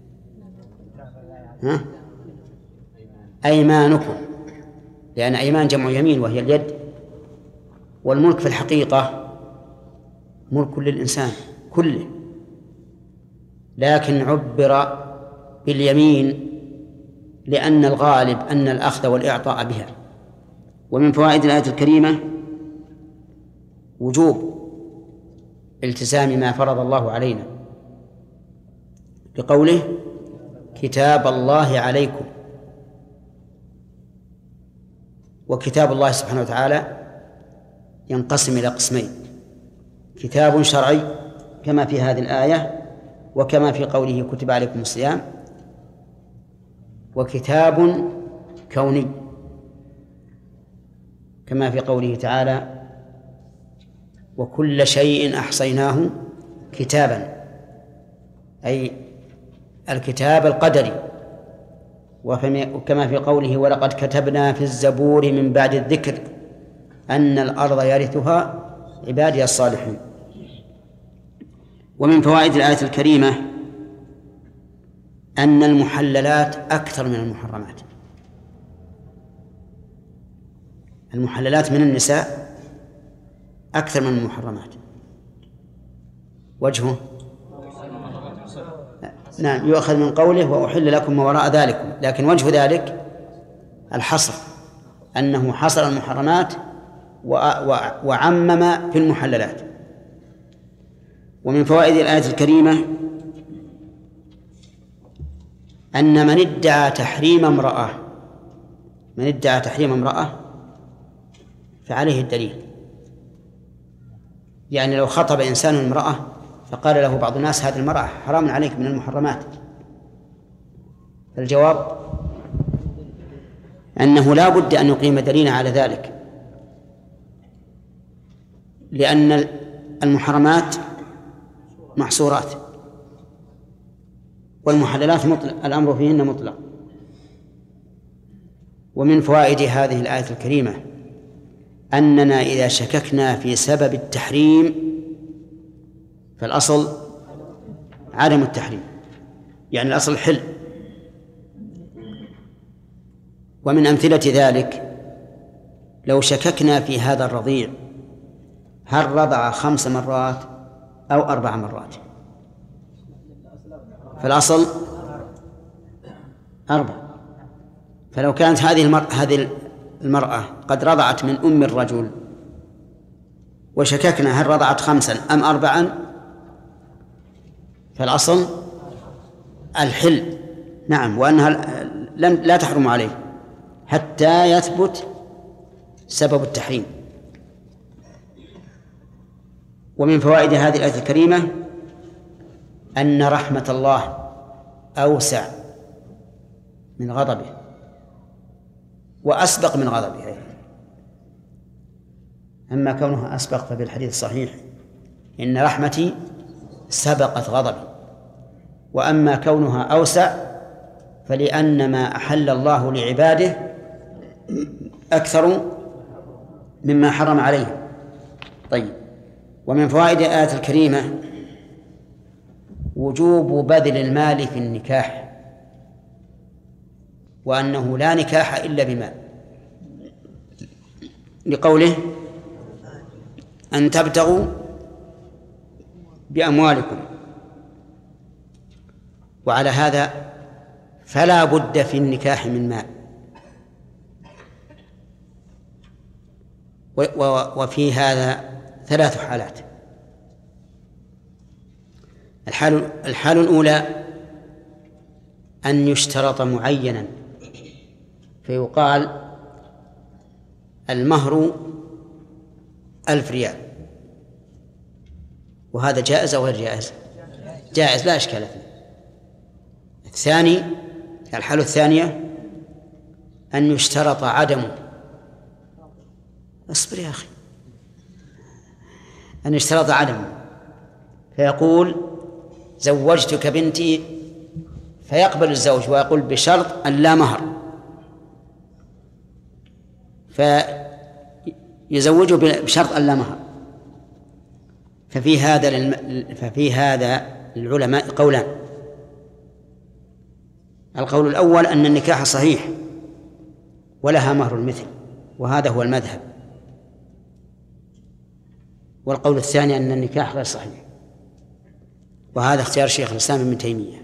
أيمانكم، لأن أيمان جمع يمين وهي اليد، والملك في الحقيقة ملك للإنسان كله، لكن عبر باليمين لأن الغالب أن الأخذ والإعطاء بها. ومن فوائد الآية الكريمة وجوب التزام ما فرض الله علينا بقوله كتاب الله عليكم. وكتاب الله سبحانه وتعالى ينقسم إلى قسمين: كتاب شرعي كما في هذه الآية وكما في قوله كتب عليكم الصيام، وكتاب كوني كما في قوله تعالى وكل شيء أحصيناه كتابا، أي الكتاب القدري. وكما في قوله ولقد كتبنا في الزبور من بعد الذكر أن الأرض يرثها عبادي الصالحون. ومن فوائد الآية الكريمة أن المحللات أكثر من المحرمات. المحللات من النساء أكثر من المحرمات. وجهه نعم يؤخذ من قوله وأحل لكم ما وراء ذلكم، لكن وجه ذلك الحصر، أنه حصر المحرمات وعمم في المحللات. ومن فوائد الآية الكريمة أن من ادعى تحريم امرأة فعليه الدليل. يعني لو خطب إنسان امرأة فقال له بعض الناس هذه المرأة حرام عليك من المحرمات، الجواب أنه لا بد أن يقيم دليلا على ذلك، لأن المحرمات محصورات والمحللات الأمر فيهن مطلق. ومن فوائد هذه الآية الكريمة أننا إذا شككنا في سبب التحريم فالأصل عدم التحريم، يعني الأصل حل. ومن أمثلة ذلك لو شككنا في هذا الرضيع هل رضع 5 مرات أو 4 مرات، فالأصل 4. فلو كانت هذه المرأة قد رضعت من أم الرجل وشككنا هل رضعت 5 أم 4 فالأصل الحل، نعم، وأنها لا تحرم عليه حتى يثبت سبب التحريم. ومن فوائد هذه الآية الكريمة أن رحمة الله أوسع من غضبه وأسبق من غضبه. أما كونها أسبق فبالحديث الصحيح إن رحمتي سبقت غضبي، وأما كونها أوسع فلأن ما أحل الله لعباده أكثر مما حرم عليهم. طيب، ومن فوائد الآية الكريمة وجوب بذل المال في النكاح، وأنه لا نكاح إلا بمال، لقوله أن تبتغوا بأموالكم. وعلى هذا فلا بد في النكاح من مال. وفي هذا 3 حالات. الحال الأولى أن يشترط معينا، فيقال المهر 1000 ريال، وهذا جائز أو غير جائز؟ جائز لا إشكال فيه. الحالة الثانية أن يشترط عدمه. اصبر يا أخي. أن يشترط عدمه، فيقول زوجتك بنتي، فيقبل الزوج ويقول بشرط أن لا مهر، فيزوجه بشرط أن لا مهر. ففي هذا العلماء قولان. القول الأول أن النكاح صحيح ولها مهر المثل، وهذا هو المذهب. والقول الثاني أن النكاح غير صحيح، وهذا اختيار شيخ الإسلام ابن تيمية.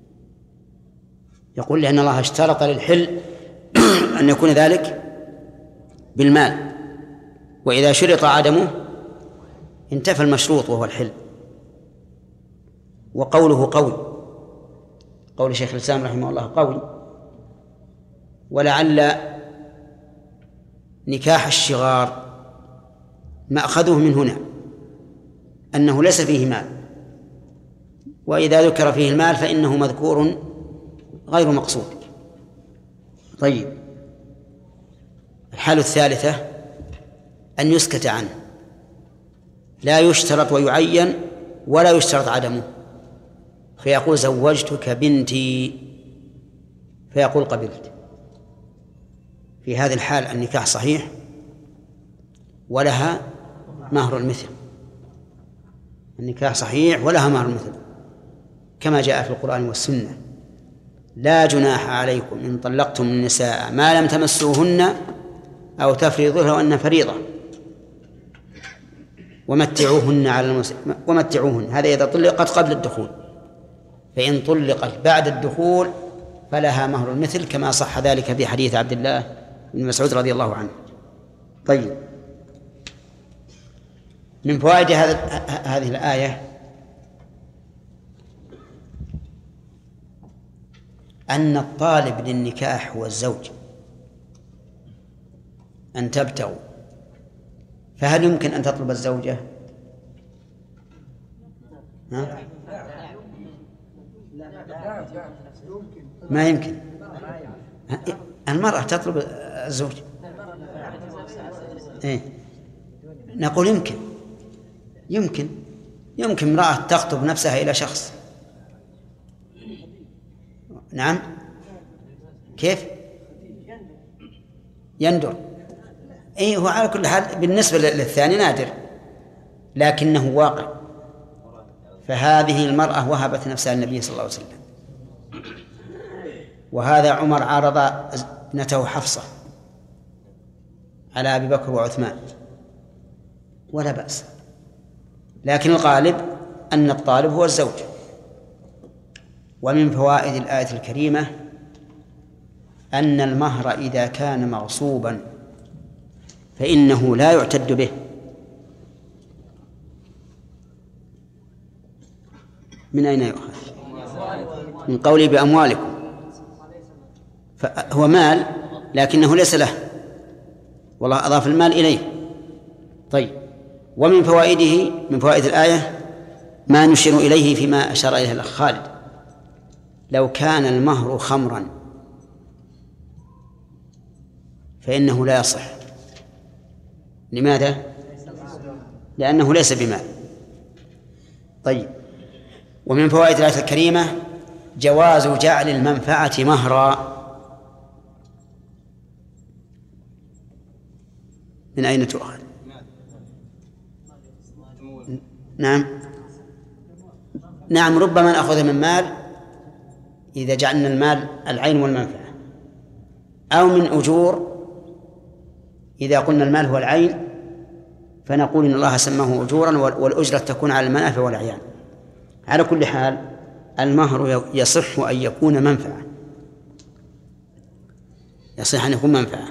يقول لأن الله اشترط للحل أن يكون ذلك بالمال، وإذا شرط عدمه انتفى المشروط وهو الحل. وقوله قوي، قول شيخ الإسلام رحمه الله قوي. ولعل نكاح الشغار مأخذه من هنا أنه ليس فيه مال، وإذا ذكر فيه المال فإنه مذكور غير مقصود. طيب، الحالة الثالثة أن يسكت عنه، لا يشترط ويعين ولا يشترط عدمه، فيقول زوجتك بنتي، فيقول قبلت. في هذه الحال النكاح صحيح ولها مهر المثل. النكاح صحيح ولها مهر المثل كما جاء في القرآن والسنة: لا جناح عليكم إن طلقتم النساء ما لم تمسوهن أو تفرضوا لهن فريضة ومتعوهن هذا إذا طلقت قبل الدخول، فإن طلقت بعد الدخول فلها مهر المثل، كما صح ذلك في حديث عبد الله بن مسعود رضي الله عنه. طيب، من فوائد هذه الآية أن الطالب للنكاح هو الزوج، أن تبتغوا. فهل يمكن أن تطلب الزوجة؟ ما يمكن. المرأة تطلب الزوج. نقول يمكن امرأة تخطب نفسها إلى شخص. نعم، كيف يندر؟ هو على كل حال بالنسبة للثاني نادر، لكنه واقع. فهذه المرأة وهبت نفسها للنبي صلى الله عليه وسلم، وهذا عمر عارض ابنته حفصة على أبي بكر وعثمان، ولا بأس. لكن الغالب أن الطالب هو الزوج. ومن فوائد الآية الكريمة أن المهر إذا كان مغصوبا فإنه لا يعتد به. من أين يؤخذ؟ من قوله بأموالكم، فهو مال لكنه ليس له، والله أضاف المال إليه. طيب، ومن فوائده من فوائد الآية ما نشير إليه فيما أشار إليه الأخ خالد: لو كان المهر خمرا فإنه لا يصح. لماذا؟ لأنه ليس بمال. طيب، ومن فوائد الآية الكريمة جواز جعل المنفعة مهرا. من أين تؤخذ؟ نعم، ربما نأخذ من مال إذا جعلنا المال العين والمنفعة، أو من أجور إذا قلنا المال هو العين فنقول إن الله سماه أجورا والأجرة تكون على المنافع والأعيان. على كل حال المهر يصح أن يكون منفعة، يصح أن يكون منفعة.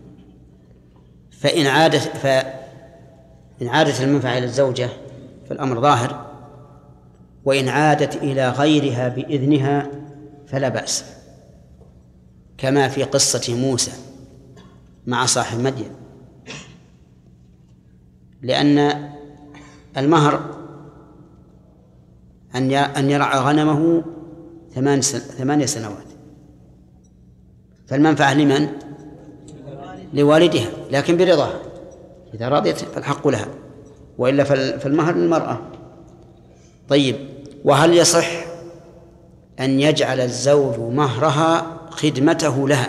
فإن عادت المنفعة إلى الزوجة فالأمر ظاهر، وإن عادت إلى غيرها بإذنها فلا بأس، كما في قصة موسى مع صاحب مدين، لأن المهر أن يرعى غنمه 8 سنوات، فالمنفعة لمن؟ لوالدها، لكن برضاها، إذا رضيت فالحق لها، وإلا فالمهر للمرأة. طيب، وهل يصح أن يجعل الزوج مهرها خدمته لها؟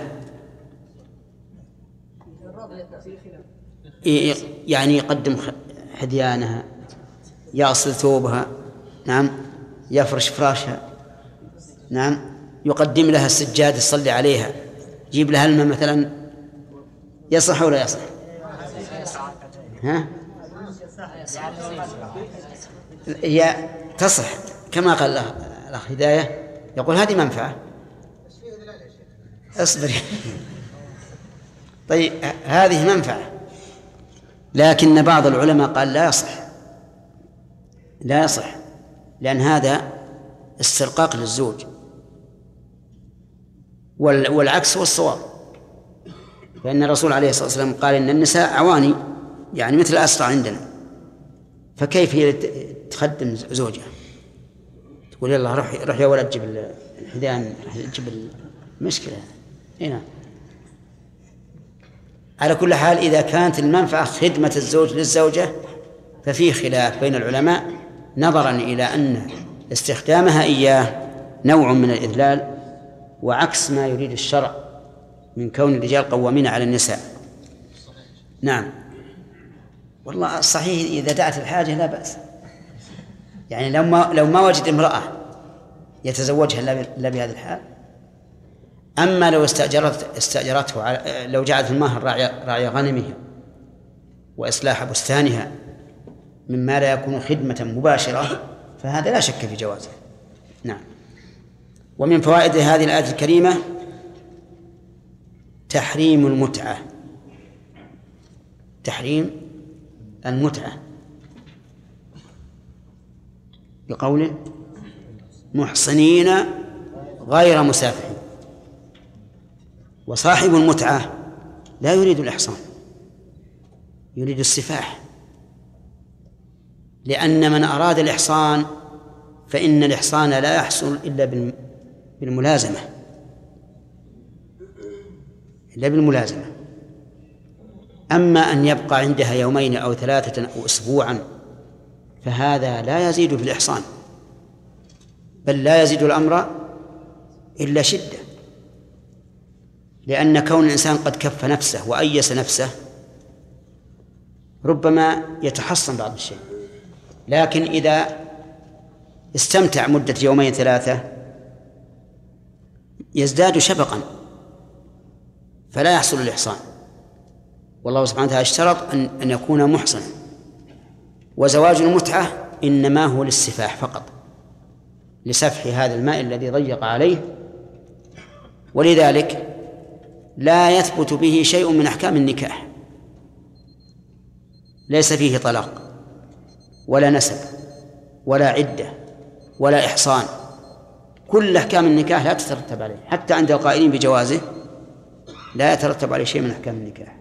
يعني يقدم حديانها، يغسل ثوبها، نعم، يفرش فراشها، نعم، يقدم لها السجاد يصلي عليها، يجيب لها الماء مثلا، يصح ولا يصح؟ ها؟ هي تصح كما قال الأخ هداية، يقول هذه منفعة. اصبر. طيب، هذه منفعة، لكن بعض العلماء قال لا يصح، لأن هذا استرقاق للزوج، والعكس هو الصواب. فإن الرسول عليه الصلاة والسلام قال إن النساء عواني، يعني مثل الأسرى عندنا، فكيف هي تخدم زوجها؟ تقول يلا روح يا ولد جيب الحذاء، جيب المشكلة هنا. على كل حال إذا كانت المنفعة خدمة الزوج للزوجة ففيه خلاف بين العلماء، نظرا إلى أن استخدامها إياه نوع من الإذلال، وعكس ما يريد الشرع من كون الرجال قوامين على النساء. نعم، والله صحيح إذا دعت الحاجة لا بأس، يعني لو ما وجد امرأة يتزوجها إلا بهذا الحال. أما لو استأجرته لو جعلت المهر راعي غنمها وإصلاح بستانها مما لا يكون خدمة مباشرة فهذا لا شك في جوازه. نعم. ومن فوائد هذه الآية الكريمة تحريم المتعة بقوله محصنين غير مسافحين. وصاحب المتعة لا يريد الإحصان، يريد السفاح، لأن من أراد الإحصان فإن الإحصان لا يحصل إلا بالملازمة، أما أن يبقى عندها يومين أو 3 أو أسبوعا فهذا لا يزيد في الإحصان، بل لا يزيد الأمر إلا شدة، لأن كون الإنسان قد كف نفسه وأيس نفسه ربما يتحصن بعض الشيء، لكن إذا استمتع مدة 2 3 يزداد شفقا فلا يحصل الإحصان. والله سبحانه وتعالى اشترط أن يكون محصنا، وزواج المتعة إنما هو للسفاح فقط، لسفح هذا الماء الذي ضيق عليه، ولذلك لا يثبت به شيء من أحكام النكاح، ليس فيه طلاق ولا نسب ولا عدة ولا إحصان، كل أحكام النكاح لا تترتب عليه، حتى عند القائلين بجوازه لا يترتب عليه شيء من أحكام النكاح.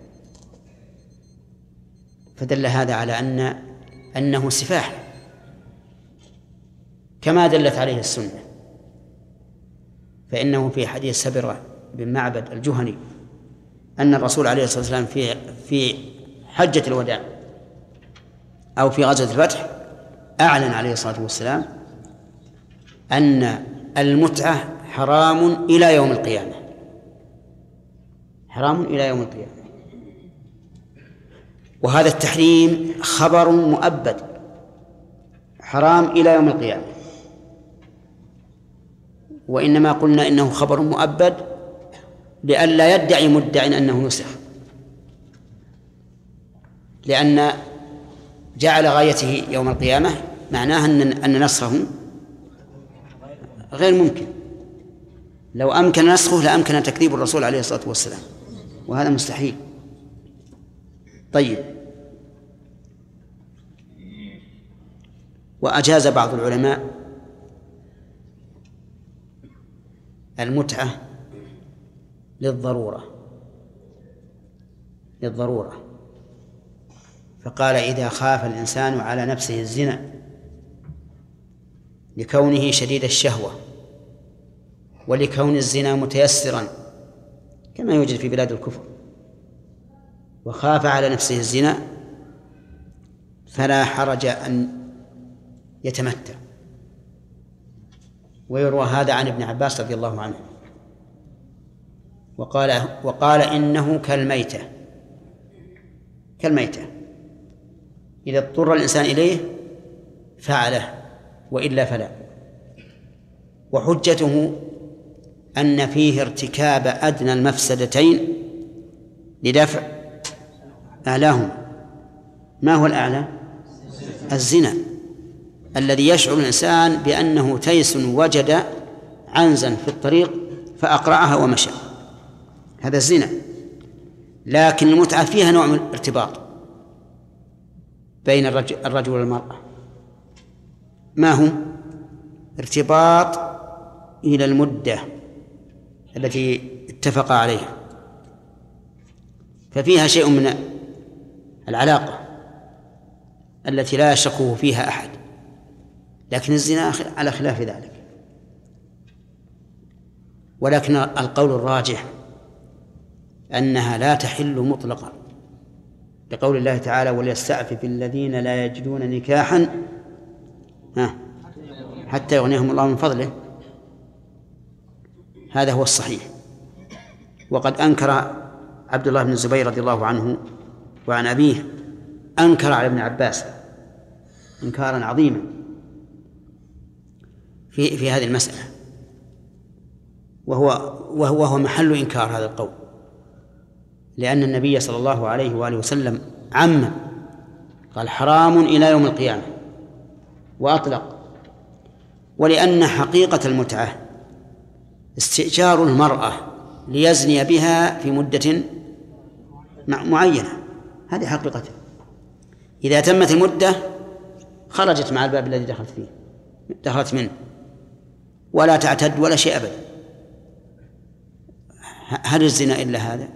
فدل هذا على أنه سفاح كما دلت عليه السنة، فإنه في حديث سبرة بن معبد الجهني أن الرسول عليه الصلاة والسلام في حجة الوداع أو في غزوة الفتح أعلن عليه الصلاة والسلام أن المتعة حرام إلى يوم القيامة، حرام إلى يوم القيامة. وهذا التحريم خبر مؤبد، حرام إلى يوم القيامة. وإنما قلنا إنه خبر مؤبد لئلا يدعي مدع أنه نسخ، لأن جعل غايته يوم القيامة معناها أن نسخه غير ممكن. لو أمكن نسخه لأمكن تكذيب الرسول عليه الصلاة والسلام، وهذا مستحيل. طيب، وأجاز بعض العلماء المتعة للضرورة، فقال إذا خاف الإنسان على نفسه الزنا لكونه شديد الشهوة ولكون الزنا متيسرا كما يوجد في بلاد الكفر، وخاف على نفسه الزنا فلا حرج أن يتمتع. ويروى هذا عن ابن عباس رضي الله عنه، وقال إنه كالميتة إذا اضطر الإنسان إليه فعله وإلا فلا. وحجته أن فيه ارتكاب أدنى المفسدتين لدفع أعلاهما. ما هو الأعلى؟ الزنا، الذي يشعر الإنسان بأنه تيس وجد عنزا في الطريق فأقرعها ومشى، هذا الزنا. لكن المتعة فيها نوع من الارتباط بين الرجل والمرأة. ما هو؟ ارتباط إلى المدة التي اتفق عليها، ففيها شيء من العلاقة التي لا يشكه فيها أحد. لكن الزنا على خلاف ذلك. ولكن القول الراجح أنها لا تحل مطلقا، لقول الله تعالى وليستعفف الذين لا يجدون نكاحا حتى يغنيهم الله من فضله. هذا هو الصحيح. وقد أنكر عبد الله بن الزبير رضي الله عنه وعن أبيه، أنكر على ابن عباس إنكارا عظيما في هذه المسألة، وهو محل إنكار هذا القول، لأن النبي صلى الله عليه وآله وسلم عم قال حرام إلى يوم القيامة وأطلق. ولأن حقيقة المتعة استئجار المرأة ليزني بها في مدة معينة، هذه حقيقته. إذا تمت المدة خرجت مع الباب الذي دخلت منه ولا تعتد ولا شيء أبدا. هل الزنا إلا هذا؟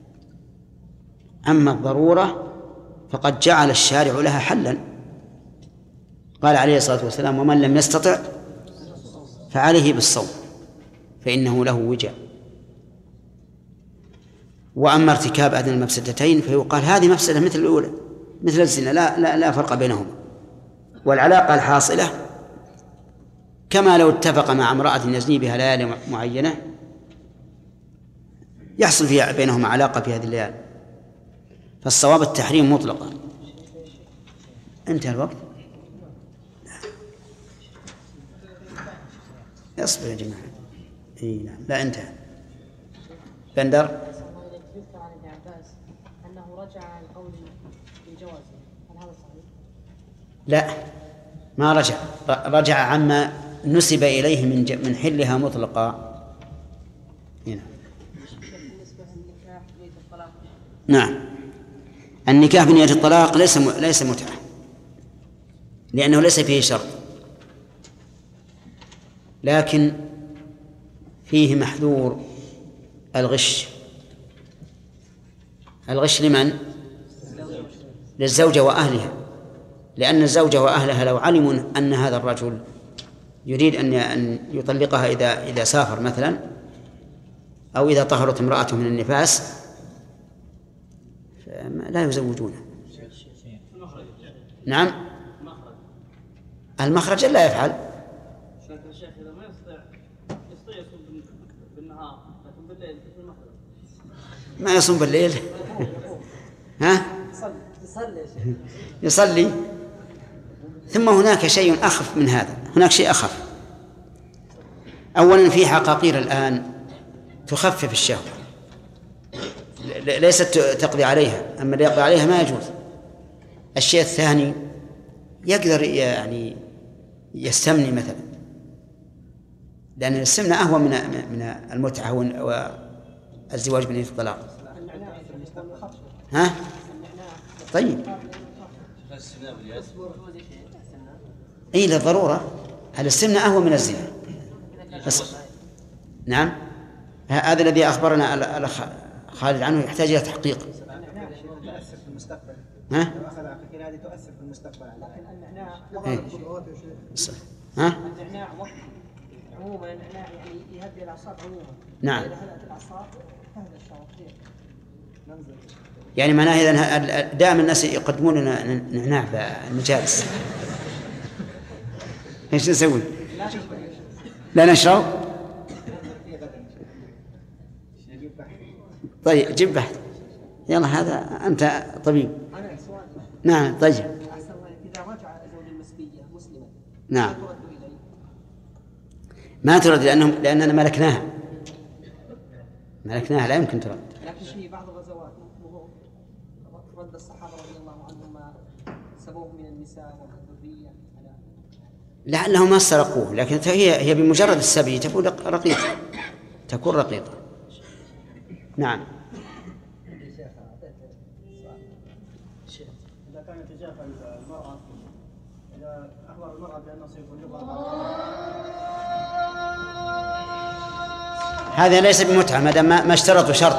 أما الضرورة فقد جعل الشارع لها حلا، قال عليه الصلاة والسلام ومن لم يستطع فعليه بالصوم فإنه له وجاء. وأما ارتكاب أدنى المفسدتين فيقال هذه مفسدة مثل الأولى، مثل الزنا، لا فرق بينهما. والعلاقة الحاصلة كما لو اتفق مع امرأة يزني بها ليالي معينة يحصل فيها بينهما علاقة في هذه الليالي، فالصواب التحريم مطلقا. انتهى الوقت. اصبر يا جماعة. نعم، لا انتهى. بندر. يذكر عن ابن عباس أنه رجع عن قول بالجواز، هل هذا صحيح؟ لا، ما رجع عما نسب إليه من حلها مطلقا. هنا. بالنسبة للنكاح بنية الطلاق. نعم، النكاح بنية الطلاق ليس متعة، لأنه ليس فيه شرط، لكن فيه محذور الغش. الغش لمن؟ للزوجة وأهلها، لأن الزوجة وأهلها لو علموا أن هذا الرجل يريد أن يطلقها إذا سافر مثلا، أو إذا طهرت امرأته من النفاس، لا يزوجونه. نعم المخرج لا يفعل. لكن الشيخ إذا ما يستطيع يصوم بالنهار لكن بالليل في المخرج ما يصوم بالليل. ها؟ يصلي. ثم هناك شيء أخف من هذا، هناك شيء أخف. أولا في حقاقير الآن تخفف الشهوة، ليست تقضي عليها، أما اللي يقضي عليها ما يجوز. الشيء الثاني يقدر يعني يستمني مثلا، لأن السمنة أهون من المتعة والزواج بنية الطلاق. ها؟ طيب إيه للضرورة، هل السمنة أهون من الزنا؟ نعم هذا الذي أخبرنا الأخ خالد عنه يحتاج إلى تحقيق. تؤثر في المستقبل. ها؟ لو أخذ عقيقة هذه تؤثر في المستقبل. لكن النعناع ها؟ النعناع عموما النعناع يعني يهدي الأعصاب عموما. نعم. إذا هدأت الأعصاب تهدى الشهوة كثير. يعني معناه إذا دائما الناس يقدمون لنا نعناع في المجالس. ايش نسوي؟ لا نشرب. طيب جيب بحث. يلا هذا أنت طبيب. أنا سؤال. نعم طيب. أحسن إذا رجع زوج المسبية مسلمة. نعم. ترد إليه. ما ترد لأننا ملكناها لا يمكن ترد. لكن في بعض الغزوات وهو رد الصحابة رضي الله عنهم ما سبوه من النساء والذرية. لعلهم ما سرقوه، لكن هي بمجرد السبي تكون رقيقة. نعم. إذا كانت تجافى المرأة، إذا أخبر المرأة بأنه سيطلقها، هذا ليس بمتعة ما دام ما اشترطوا شرط.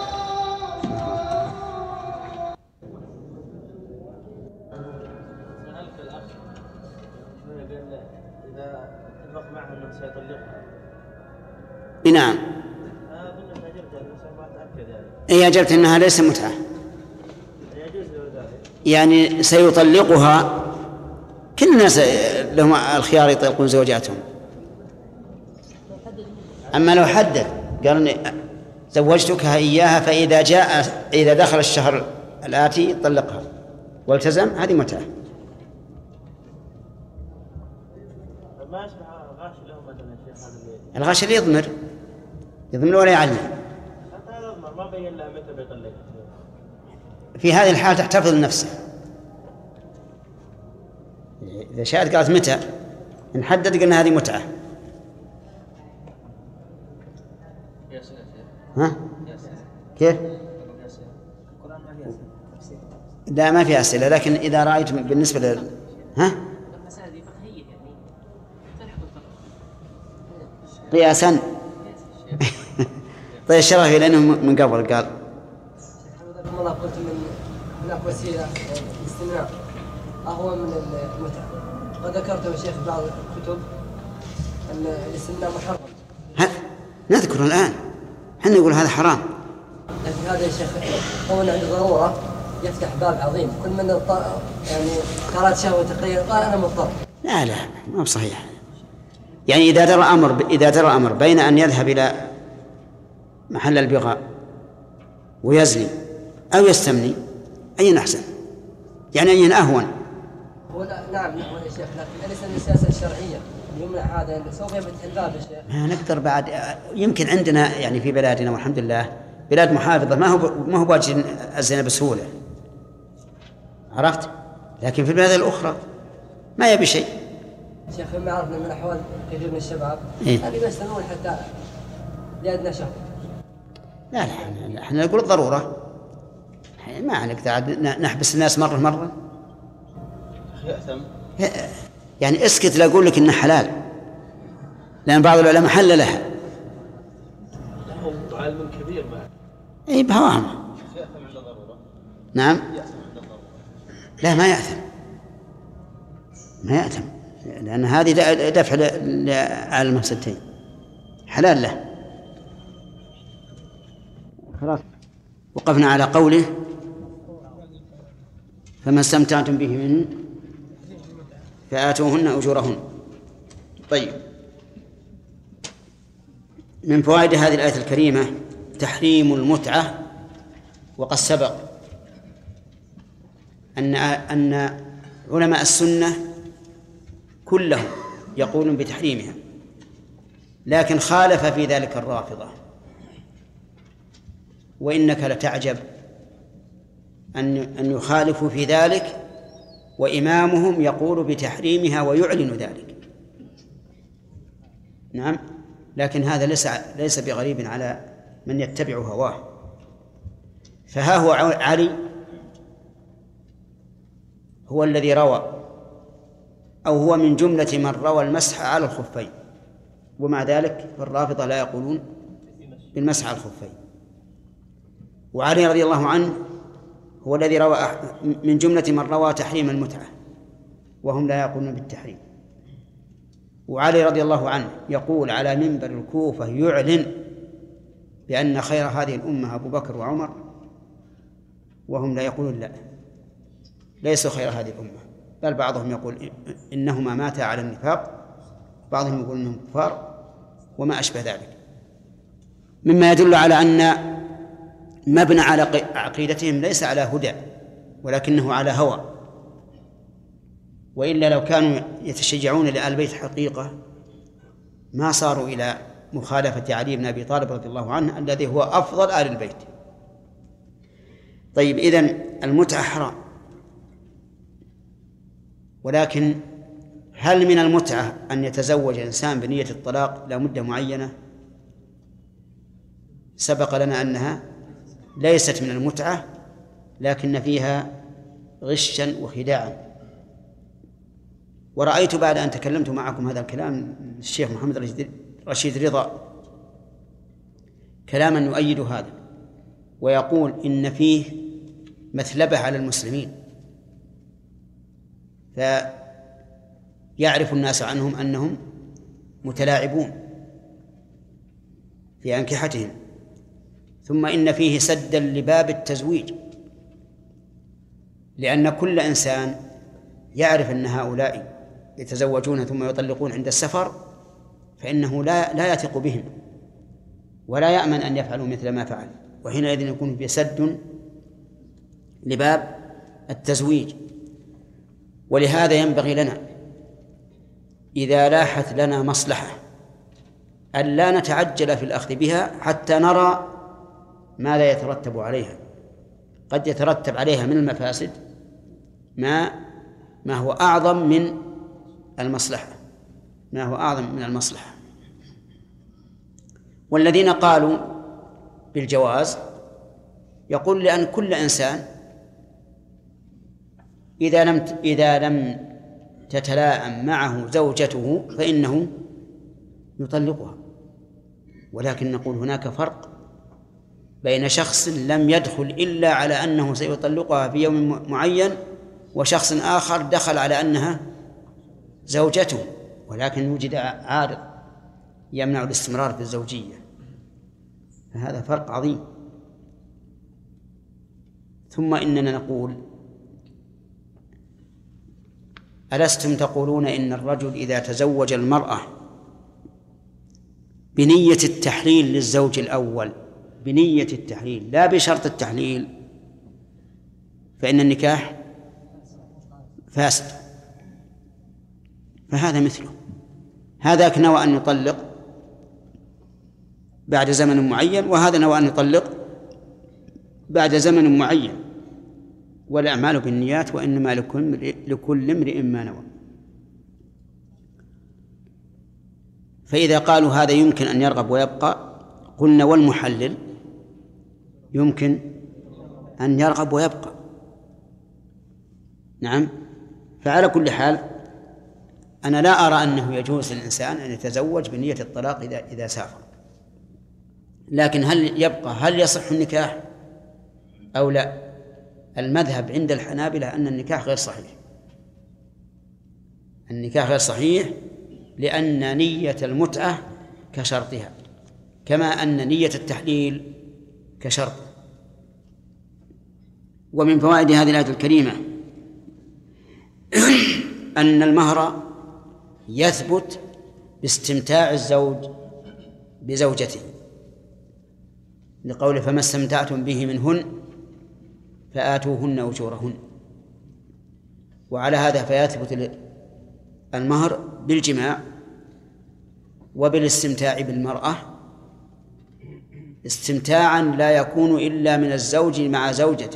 سألت الأخ إذا اتفق معه أنه سيطلقها. نعم. أظن أجبت أنه ما أتأكد يعني. إيه أجبت أنها ليس متعة. يجوز له ذلك. يعني سيطلقها. كل الناس لهم الخيار يطلقون زوجاتهم. أما لو حدد قال إني زوجتكها إياها إذا دخل الشهر الآتي طلقها والتزم، هذه متعة. ما يصبح غاش له مثلا الشيخ هذا الليل. الغش اللي يضمر ولا يعلم. حتى هذا يضمر ما بين له متى بيطلق. في هذه الحالة تحتفظ لنفسه. إذا شاءت قالت متى نحدد قلنا هذه متعة. ها؟ كيف؟ لا ما في أسئلة، لكن إذا رأيت بالنسبة ها؟ المسائل دي فقهية يعني تلحق الفقه قياسا. طيب الشرف لأنه من قبل قال حمد الله قلت من هناك وسيلة الاستماع أهون من المتعة، وذكرت يا شيخ بعض الكتب أن الاستماع محرم. نذكر الآن حنا نقول هذا حرام، لكن هذا يا شيخ قول عند ضرورة يفتح باب عظيم. كل من يعني قرأت شهوة تقريبا قال أنا مضطر. لا ما بصحيح. يعني إذا درى أمر بين أن يذهب إلى محل البغاء ويزني أو يستمني أين أحسن؟ يعني أين أهون؟ نعم يا شيخ، لكن ليس من السياسة الشرعية يمنع هذا، سوف يفتح الباب يا شيخ. ما نقدر بعد. يمكن عندنا يعني في بلادنا والحمد لله بلاد محافظة ما هو واجد الزنا بسهولة، عرفت؟ لكن في البلاد الأخرى ما يبي شيء. شيخ ما عرفنا من أحوال كثير من الشباب إيه؟ هذه يستمعون حتى لأدنى شهر. لا احنا نقول الضرورة، ما نقدر نحبس الناس مرة. يأثم. يعني اسكت لا أقول لك إنه حلال، لأن بعض العلماء حل لها. له علم كبير بعد. إيه بهواهم. يأثم عند ضرورة. نعم. يأثم عند ضرورة. لا ما يأثم لأن هذه دفع على المفسدتين، حلال له. خلاص وقفنا على قوله فما استمتعتم به منه فآتوهن أجورهن. طيب، من فوائد هذه الآية الكريمة تحريم المتعة، وقد سبق أن علماء السنة كلهم يقولون بتحريمها، لكن خالف في ذلك الرافضة، وإنك لتعجب أن يخالفوا في ذلك وإمامهم يقول بتحريمها ويعلن ذلك. نعم، لكن هذا ليس بغريب على من يتبع هواه. فها هو علي هو الذي روى، أو هو من جملة من روى المسح على الخفين، ومع ذلك فالرافضة لا يقولون بالمسح على الخفين. وعلي رضي الله عنه هو الذي روى من جملة من روى تحريم المتعة، وهم لا يقولون بالتحريم. وعلي رضي الله عنه يقول على منبر الكوفة يعلن بأن خير هذه الأمة أبو بكر وعمر، وهم لا يقولون لا، ليسوا خير هذه الأمة، بل بعضهم يقول إنهما ماتا على النفاق، بعضهم يقول إنهم كفار وما أشبه ذلك، مما يدل على أن مبنى على عقيدتهم ليس على هدى ولكنه على هوى. وإلا لو كانوا يتشجعون لآل البيت حقيقة ما صاروا إلى مخالفة علي بن أبي طالب رضي الله عنه الذي هو أفضل آل البيت. طيب، إذن المتعة حرام، ولكن هل من المتعة أن يتزوج إنسان بنية الطلاق لمدة معينة؟ سبق لنا أنها ليست من المتعة، لكن فيها غشا وخداعا. ورأيت بعد أن تكلمت معكم هذا الكلام الشيخ محمد رشيد رضا كلاما يؤيد هذا، ويقول إن فيه مثلبة على المسلمين، فيعرف الناس عنهم أنهم متلاعبون في أنكحتهم. ثم إن فيه سدا لباب التزويج، لأن كل إنسان يعرف أن هؤلاء يتزوجون ثم يطلقون عند السفر، فإنه لا يثق بهم ولا يأمن أن يفعلوا مثل ما فعل، وحينئذ يكون بسد لباب التزويج. ولهذا ينبغي لنا إذا لاحت لنا مصلحة أن لا نتعجل في الأخذ بها حتى نرى ماذا يترتب عليها. قد يترتب عليها من المفاسد ما هو أعظم من المصلحة. والذين قالوا بالجواز يقول لأن كل إنسان إذا لم تتلائم معه زوجته فإنه يطلقها، ولكن نقول هناك فرق بين شخص لم يدخل إلا على أنه سيطلقها في يوم معين، وشخص آخر دخل على أنها زوجته ولكن وجد عارض يمنع الاستمرار في الزوجية، فهذا فرق عظيم. ثم إننا نقول ألستم تقولون إن الرجل إذا تزوج المرأة بنية التحليل للزوج الأول، بنية التحليل لا بشرط التحليل، فإن النكاح فاسد. فهذا مثله، هذاك نوى أن يطلق بعد زمن معين، وهذا نوى أن يطلق بعد زمن معين، والأعمال بالنيات وإنما لكل امرئ ما نوى. فإذا قالوا هذا يمكن أن يرغب ويبقى، قلنا والمحلل يمكن أن يرغب ويبقى. نعم. فعلى كل حال أنا لا أرى أنه يجوز للإنسان أن يتزوج بنية الطلاق إذا سافر، لكن هل يبقى، هل يصح النكاح أو لا؟ المذهب عند الحنابلة أن النكاح غير صحيح، النكاح غير صحيح لأن نية المتعة كشرطها، كما أن نية التحليل كشرط. ومن فوائد هذه الآية الكريمة أن المهر يثبت باستمتاع الزوج بزوجته، لقوله فما استمتعتم به منهن فآتوهن أجورهن. وعلى هذا فيثبت المهر بالجماع وبالاستمتاع بالمرأة استمتاعا لا يكون إلا من الزوج مع زوجته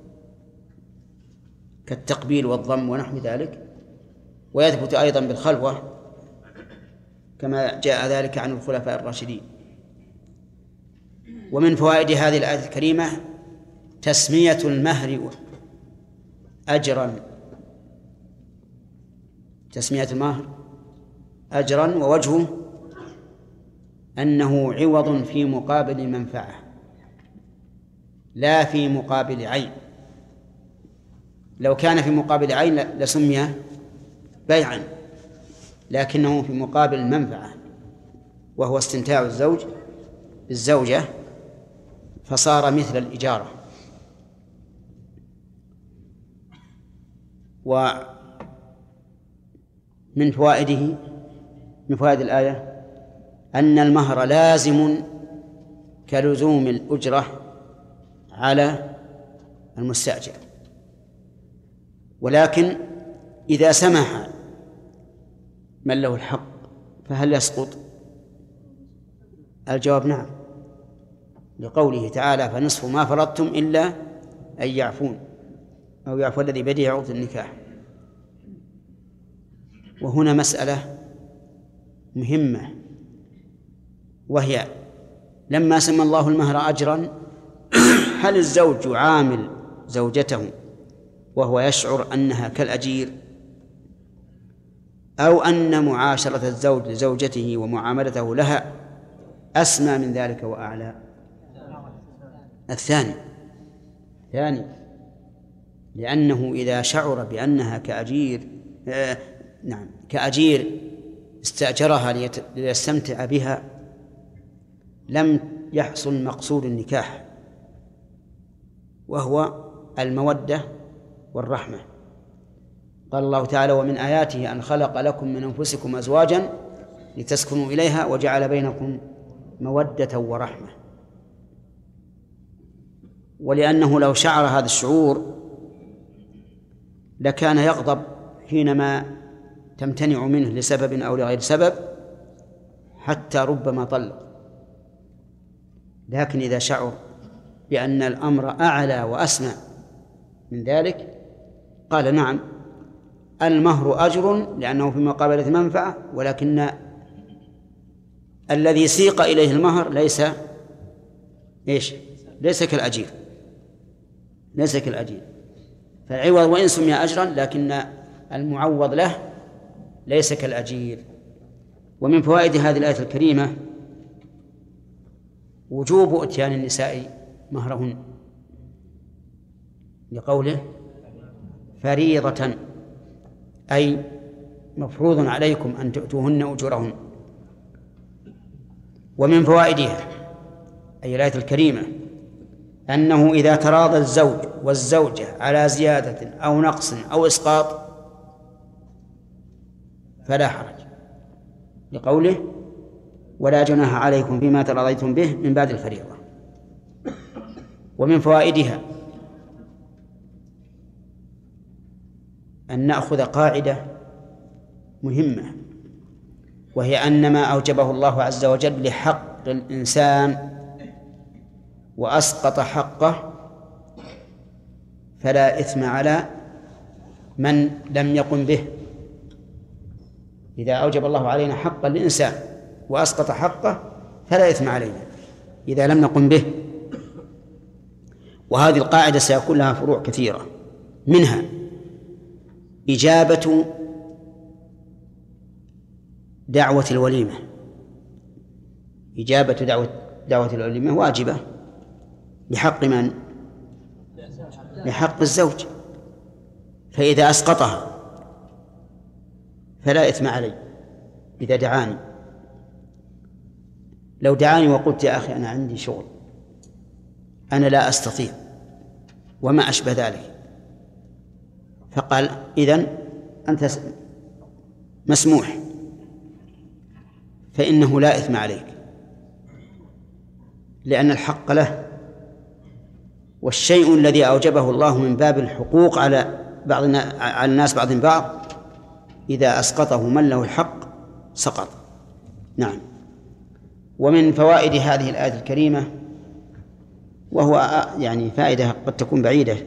كالتقبيل والضم ونحو ذلك، ويثبت أيضا بالخلوة كما جاء ذلك عن الخلفاء الراشدين. ومن فوائد هذه الآية الكريمة تسمية المهر أجرا، تسمية المهر أجرا، ووجهه أنه عوض في مقابل منفعة لا في مقابل عين. لو كان في مقابل عين لسمي بيعا، لكنه في مقابل منفعة وهو استمتاع الزوج بالزوجة، فصار مثل الإجارة. ومن فوائده، من فوائد الآية أن المهر لازم كلزوم الأجرة على المستأجر، ولكن إذا سمح من له الحق فهل يسقط؟ الجواب نعم، لقوله تعالى فنصف ما فرضتم إلا أن يعفون أو يعفو الذي بيده عقدة النكاح. وهنا مسألة مهمة، وهي لما سمى الله المهر أجرا هل الزوج يعامل زوجته وهو يشعر أنها كالأجير، أو أن معاشرة الزوج لزوجته ومعاملته لها أسمى من ذلك وأعلى؟ الثاني، لأنه إذا شعر بأنها كأجير كأجير استأجرها ليستمتع بها لم يحصل مقصود النكاح، وهو المودة والرحمة. قال الله تعالى ومن آياته أن خلق لكم من أنفسكم أزواجا لتسكنوا إليها وجعل بينكم مودة ورحمة. ولأنه لو شعر هذا الشعور لكان يغضب حينما تمتنع منه لسبب أو لغير سبب حتى ربما طلق. لكن إذا شعر بأن الأمر أعلى وأسمى من ذلك قال نعم المهر أجر لأنه في مقابلة منفعة، ولكن الذي سيق إليه المهر ليس كالأجير، ليس كالأجير، فالعوض وإن سمي أجرا لكن المعوض له ليس كالأجير. ومن فوائد هذه الآية الكريمة وجوب إتيان النساء مهرهن، لقوله فريضة أي مفروض عليكم أن تؤتوهن أجورهن. ومن فوائدها أي الآية الكريمة أنه إذا تراضى الزوج والزوجة على زيادة أو نقص أو إسقاط فلا حرج، لقوله ولا جناح عليكم فيما تراضيتم به من بعد الفريضة. ومن فوائدها أن نأخذ قاعدة مهمة، وهي أن ما أوجبه الله عز وجل لحق الإنسان وأسقط حقه فلا إثم على من لم يقم به. إذا أوجب الله علينا حقا للإنسان وأسقط حقه فلا إثم علينا إذا لم نقم به. وهذه القاعدة سيكون لها فروع كثيرة، منها إجابة دعوة الوليمة. إجابة دعوة الوليمة واجبة بحق من؟ بحق الزوج، فإذا أسقطها فلا إثم علي إذا دعاني. لو دعاني وقلت يا أخي أنا عندي شغل أنا لا أستطيع وما أشبه ذلك، فقال إذن أنت مسموح، فإنه لا إثم عليك، لأن الحق له. والشيء الذي أوجبه الله من باب الحقوق على الناس بعضهم بعض، إذا أسقطه من له الحق سقط. نعم. ومن فوائد هذه الآية الكريمة، وهو يعني فائدة قد تكون بعيدة،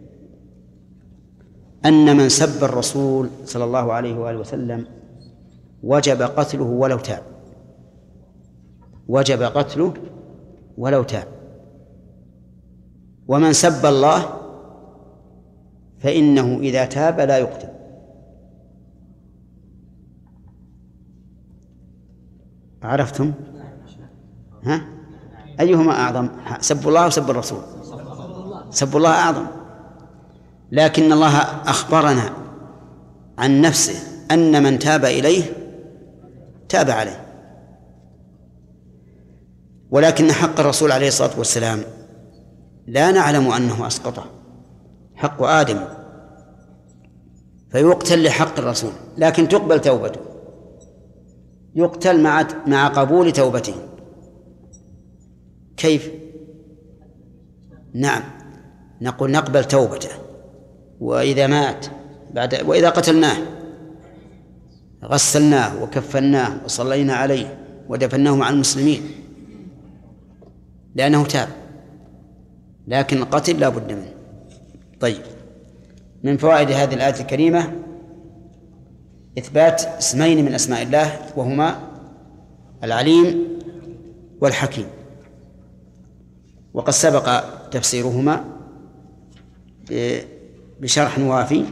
أن من سب الرسول صلى الله عليه وآله وسلم وجب قتله ولو تاب، وجب قتله ولو تاب. ومن سب الله فإنه إذا تاب لا يقتل. عرفتم؟ ها؟ أيهما أعظم، سب الله أو سب الرسول؟ سب الله أعظم، لكن الله أخبرنا عن نفسه أن من تاب إليه تاب عليه. ولكن حق الرسول عليه الصلاة والسلام لا نعلم أنه أسقطه، حق آدم، فيقتل لحق الرسول، لكن تقبل توبته، يقتل مع قبول توبته. كيف؟ نعم، نقول نقبل توبته، وإذا مات وإذا قتلناه غسلناه وكفناه وصلينا عليه ودفناه مع المسلمين، لأنه تاب، لكن القتل لا بد منه. طيب، من فوائد هذه الآية الكريمة إثبات اسمين من أسماء الله، وهما العليم والحكيم، وقد سبق تفسيرهما بشرح وافي.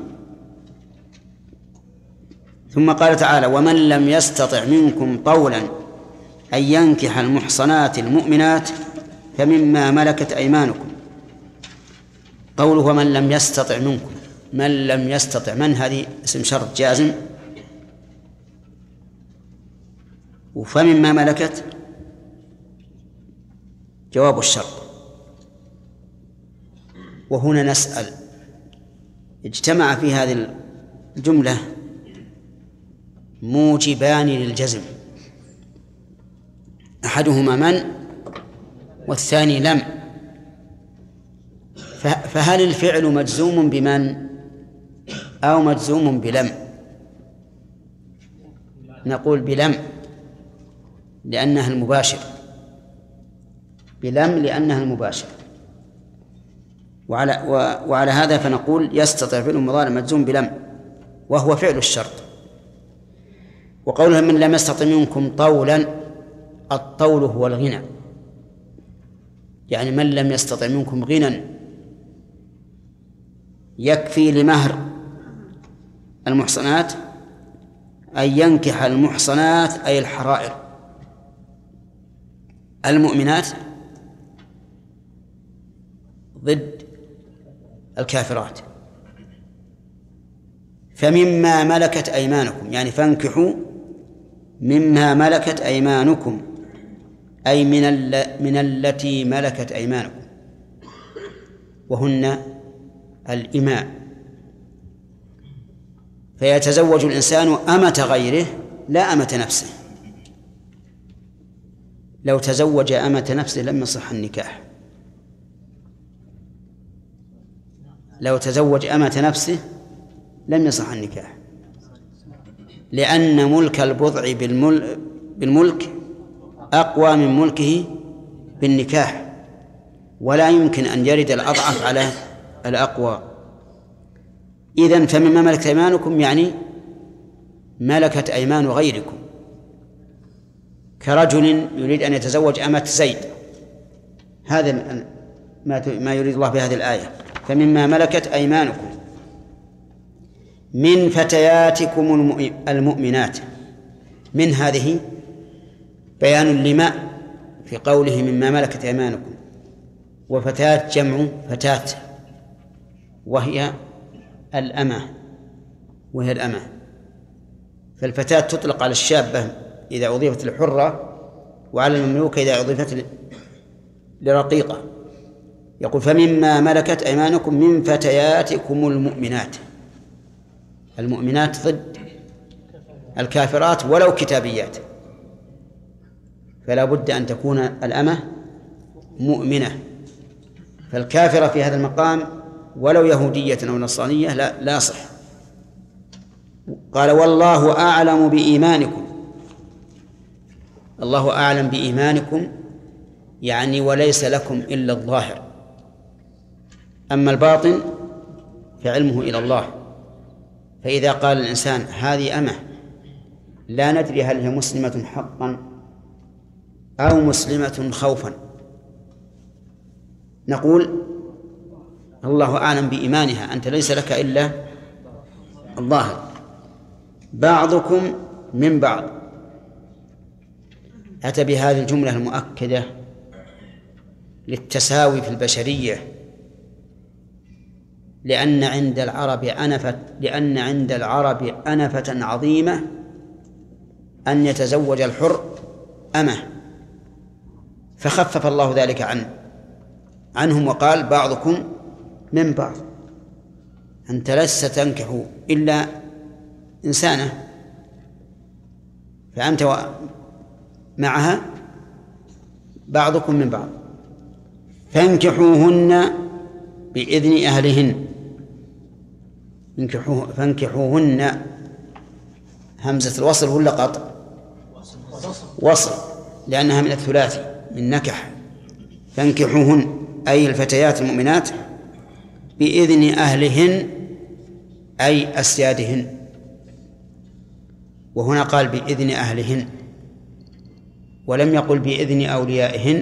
ثم قال تعالى: ومن لم يستطع منكم طولا أن ينكح المحصنات المؤمنات فمما ملكت أيمانكم. قوله ومن لم يستطع منكم، من لم يستطع، من هذه اسم شرط جازم، وفمما ملكت جواب الشرط. وهنا نسأل، اجتمع في هذه الجملة موجبان للجزم، أحدهما من والثاني لم، فهل الفعل مجزوم بمن أو مجزوم بلم؟ نقول بلم لأنها المباشر، بلم لأنها المباشر. وعلى هذا فنقول يستطيع فعل المضارع مجزوم بلم، وهو فعل الشرط. وقولها من لم يستطع منكم طولا، الطول هو الغنى، يعني من لم يستطع منكم غنى يكفي لمهر المحصنات أن ينكح المحصنات أي الحرائر المؤمنات ضد الكافرات. فمما ملكت أيمانكم، يعني فانكحوا مما ملكت أيمانكم، أي من التي ملكت أيمانكم، وهن الإماء. فيتزوج الإنسان أمة غيره لا أمة نفسه. لو تزوج أمة نفسه لم يصح النكاح. لو تزوج أمة نفسه لم يصح النكاح، لأن ملك البضع بالملك أقوى من ملكه بالنكاح، ولا يمكن أن يرد الأضعف على الأقوى. إذن فمما ملكت أيمانكم يعني ملكت أيمان غيركم، كرجل يريد أن يتزوج أمة زيد، هذا ما يريد الله بهذه الآية. فمما ملكت أيمانكم من فتياتكم المؤمنات، من هذه بيان لما في قوله مما ملكت أيمانكم، وفتاة جمع فتاة، وهي الأمة، فالفتاة تطلق على الشابة إذا أضيفت للحرة، وعلى المملوكة إذا أضيفت لرقيقة. يقول فمما ملكت أيمانكم من فتياتكم المؤمنات، المؤمنات ضد الكافرات ولو كتابيات، فلا بد أن تكون الأمة مؤمنة. فالكافرة في هذا المقام ولو يهودية أو نصرانية لا صح. قال والله أعلم بإيمانكم. الله أعلم بإيمانكم يعني وليس لكم إلا الظاهر، أما الباطن فعلمه إلى الله. فإذا قال الإنسان هذه أمة لا ندري هل هي مسلمة حقا أو مسلمة خوفا، نقول الله أعلم بإيمانها، أنت ليس لك إلا الظاهر. بعضكم من بعض أتى بهذه الجملة المؤكدة للتساوي في البشرية، لأن عند العرب أنفة عظيمة أن يتزوج الحر أمه، فخفف الله ذلك عنهم وقال بعضكم من بعض، أنت لست تنكح إلا إنسانة، فأنت معها بعضكم من بعض، فانكحوهن بإذن أهلهن. فانكحوهن همزة الوصل ولا قطع؟ وصل، لأنها من الثلاثي من نكح. فانكحوهن أي الفتيات المؤمنات بإذن أهلهن أي أسيادهن، وهنا قال بإذن أهلهن ولم يقل بإذن أوليائهن،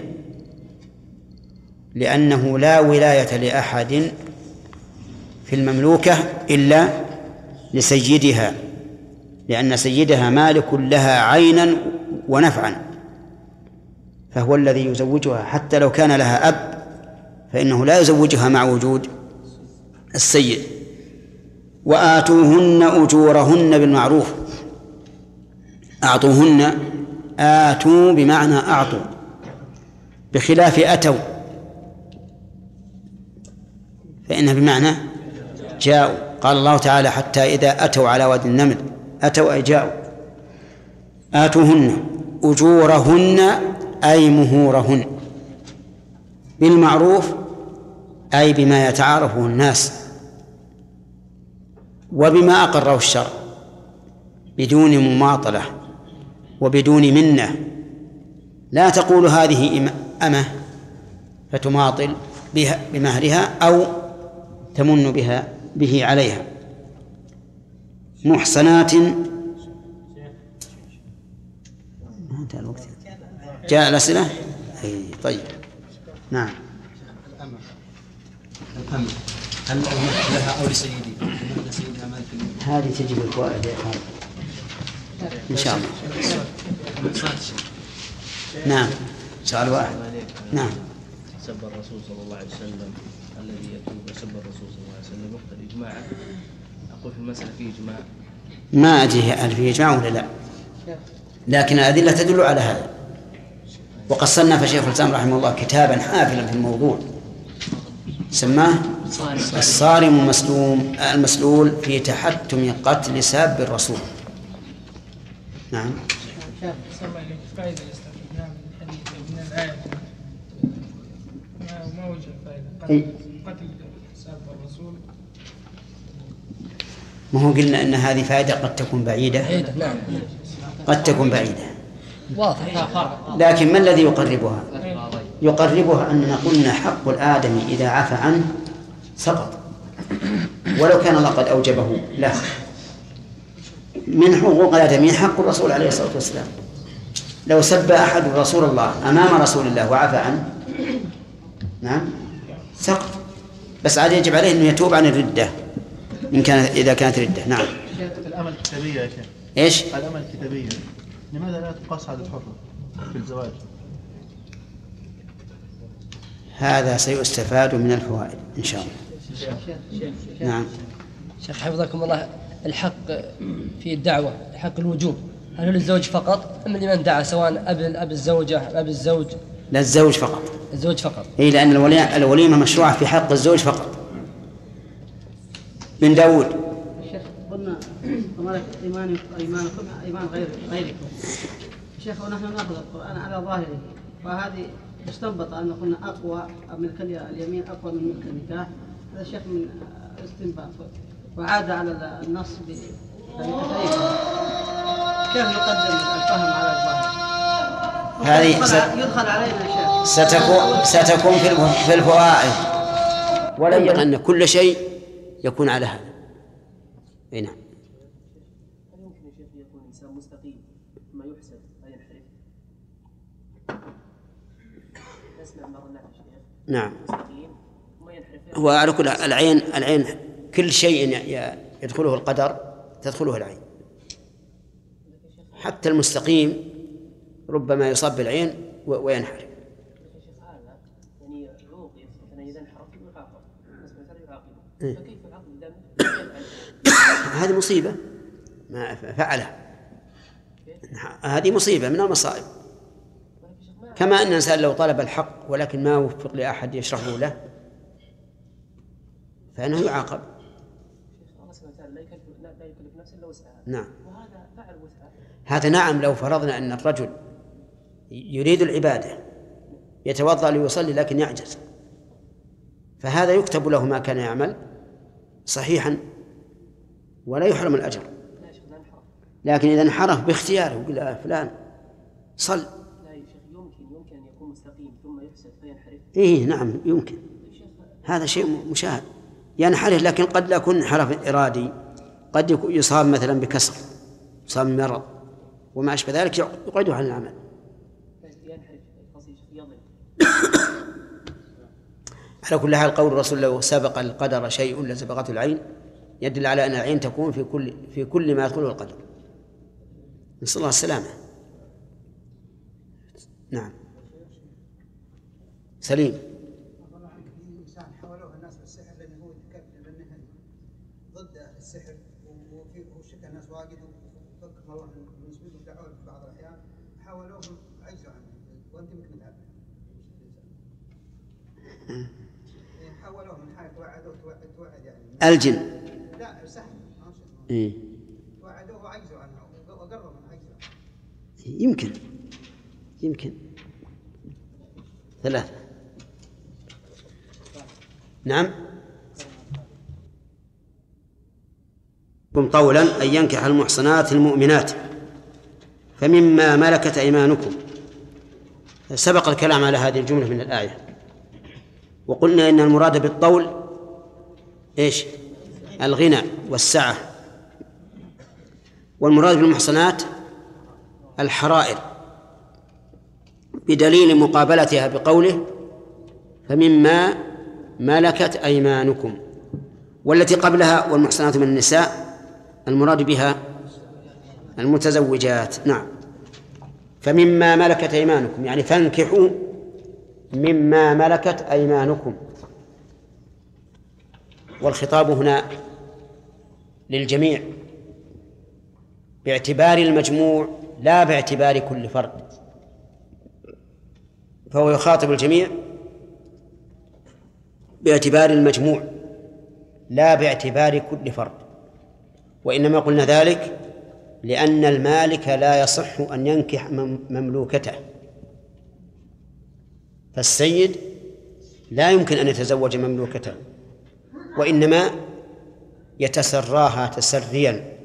لأنه لا ولاية لأحد في المملوكة إلا لسيدها، لأن سيدها مالك لها عينا ونفعا، فهو الذي يزوجها حتى لو كان لها أب فإنه لا يزوجها مع وجود السيد. وآتوهن أجورهن بالمعروف. أعطوهن، آتوا بمعنى أعطوا، بخلاف أتوا فإنها بمعنى جاءوا. قال الله تعالى حتى إذا أتوا على وادي النمل، أتوا أي جاءوا. آتوهن أجورهن أي مهورهن بالمعروف أي بما يتعارفه الناس وبما أقره الشرع بدون مماطلة وبدون منة. لا تقول هذه أمة فتماطل بمهرها أو تمن به عليها. محصنات. جاء الأسئلة؟ طيب نعم. الأمة هل الملك لها أو لسيدي؟ سيدها مالك هذه تجب الفوائد يا خالد إن شاء الله. نعم سؤال واحد. نعم. سب الرسول صلى الله عليه وسلم الذي يتوب وسب الرسول صلى الله عليه وسلم وقت الإجماع، أقول في المسألة فيه إجماع، ما أدري هل فيه إجماع ولا لا، لكن الأدلة تدل على هذا. وقد صنف شيخ الإسلام رحمه الله كتابا حافلا في الموضوع سماه الصارم المسلول في تحتم قتل ساب الرسول. نعم. فائدة استخدام الحديث من الآية ما وجه فائدة قتل ساب الرسول. ما هو قلنا أن هذه فائدة قد تكون بعيدة، قد تكون بعيدة واضح، لكن ما الذي يقربها؟ يقربها أننا قلنا حق الآدمي إذا عفى عنه سقط ولو كان الله قد أوجبه له. من حقوق الآدمي حق الرسول عليه الصلاة والسلام. لو سب أحد رسول الله أمام رسول الله وعفى عنه نعم سقط، بس عاد يجب عليه أنه يتوب عن الردة إذا كانت ردة. نعم. الأمل الكتابية يا شيخ. إيش؟ الأمل الكتابية لماذا لا تقاس على الحرة في الزواج؟ هذا سيستفاد من الفوائد إن شاء الله. نعم. شيخ حفظكم الله، الحق في الدعوة حق الوجوب هل هو للزوج فقط أم لمن دعا سواء أب الزوجة أب الزوج؟ لا الزوج فقط. الزوج فقط. إيه لأن الوليمة مشروعة في حق الزوج فقط. من داود. الشيخ ضمن قلنا ايمانكم ايمان غيركم. شيخ ونحن ناخذ القران على ظاهره، فهذه استنبط ان قلنا اقوى ملك اليمين اقوى من ملك النكاح. هذا شيخ من استنباط وعاد على النص بطريقه. كيف يقدم الفهم على الظاهر؟ هذه يدخل علينا شيخ ستكون في الفوائد، ولا ينبغي أن كل شيء يكون على هذا. أي نعم. هل يمكن يا شيخ يكون الإنسان مستقيم ثم يحسد فينحرف؟ نسمع مرة نعم شيخ. نعم. مستقيم ثم ينحرف. هو على كل العين كل شيء يدخله القدر تدخله العين. حتى المستقيم ربما يصاب بالعين وينحرف. يا شيخ هذا يعني عوقب مثلا إذا انحرف يعاقب، بس مثلا يعاقبه، فكيف يعاقب إذا هذه مصيبة ما فعلها، هذه مصيبة من المصائب. كما أن الإنسان لو طلب الحق ولكن ما وفق لأحد يشرحه له فإنه يعاقب. الله سبحانه وتعالى لا يكلف نفسا إلا وسعها. نعم. وهذا فعل وسعها. هذا نعم لو فرضنا أن الرجل يريد العبادة يتوضأ ليصلي لكن يعجز، فهذا يكتب له ما كان يعمل صحيحا ولا يحرم الأجر. لكن إذا انحرف باختياره يقول فلان صل. لا يا شيخ يمكن أن يكون مستقيم ثم يحسد فينحرف. إيه نعم يمكن، هذا شيء مشاهد. ينحرف لكن قد لا يكون انحراف إرادي، قد يصاب مثلا بكسر، يصاب بمرض وما أشبه ذلك يقعده عن العمل. على كل حال قول الرسول لو سبق القدر شيء لسبقته العين يدل على أن العين تكون في كل ما يدخله القدر. نسأل الله السلامة. نعم. سليم. حاولوه الناس بالسحر لأنه هو يتكلم ضد السحر وشك الناس واجد وفكر الله بالنسبة له دعوه في بعض الأحيان حاولوه عجزوا عنه وأنت مثل هذا. حاولوه من حاجة توعد يعني. الجن. لا سحر. توعدوه وعجزوا عنه وقربوا من عجزه. يمكن 3. نعم. قولا أن ينكح المحصنات المؤمنات فمما ملكت أيمانكم. سبق الكلام على هذه الجملة من الآية، وقلنا إن المراد بالطول إيش؟ الغنى والسعة، والمراد بالمحصنات الحرائر، بدليل مقابلتها بقوله فمما ملكت أيمانكم. والتي قبلها والمحصنات من النساء المراد بها المتزوجات. نعم. فمما ملكت أيمانكم يعني فانكحوا مما ملكت أيمانكم، والخطاب هنا للجميع باعتبار المجموع لا باعتبار كل فرد، فهو يخاطب الجميع باعتبار المجموع لا باعتبار كل فرد. وإنما قلنا ذلك لأن المالك لا يصح أن ينكح مملوكته، فالسيد لا يمكن أن يتزوج مملوكته، وإنما يتسراها تسريا،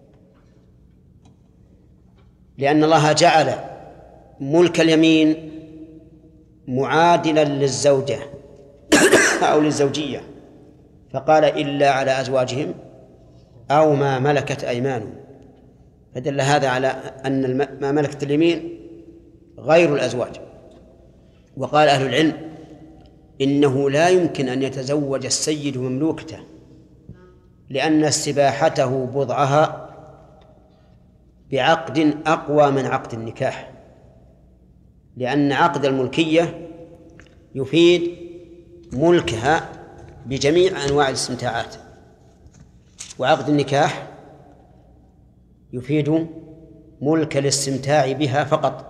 لأن الله جعل ملك اليمين معادلا للزوجة أو للزوجية، فقال إلا على أزواجهم أو ما ملكت أيمانهم، فدل هذا على أن ما ملكت اليمين غير الأزواج. وقال أهل العلم إنه لا يمكن أن يتزوج السيد مملوكته، لأن استباحته بضعها بعقد أقوى من عقد النكاح، لأن عقد الملكية يفيد ملكها بجميع أنواع الاستمتاعات، وعقد النكاح يفيد ملك الاستمتاع بها فقط.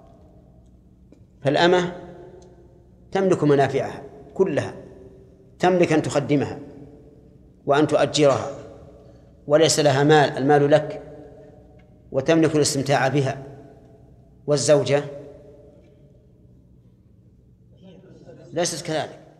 فالأمة تملك منافعها كلها، تملك أن تخدمها وأن تؤجرها وليس لها مال، المال لك وتملك الاستمتاع بها، والزوجة ليست كذلك.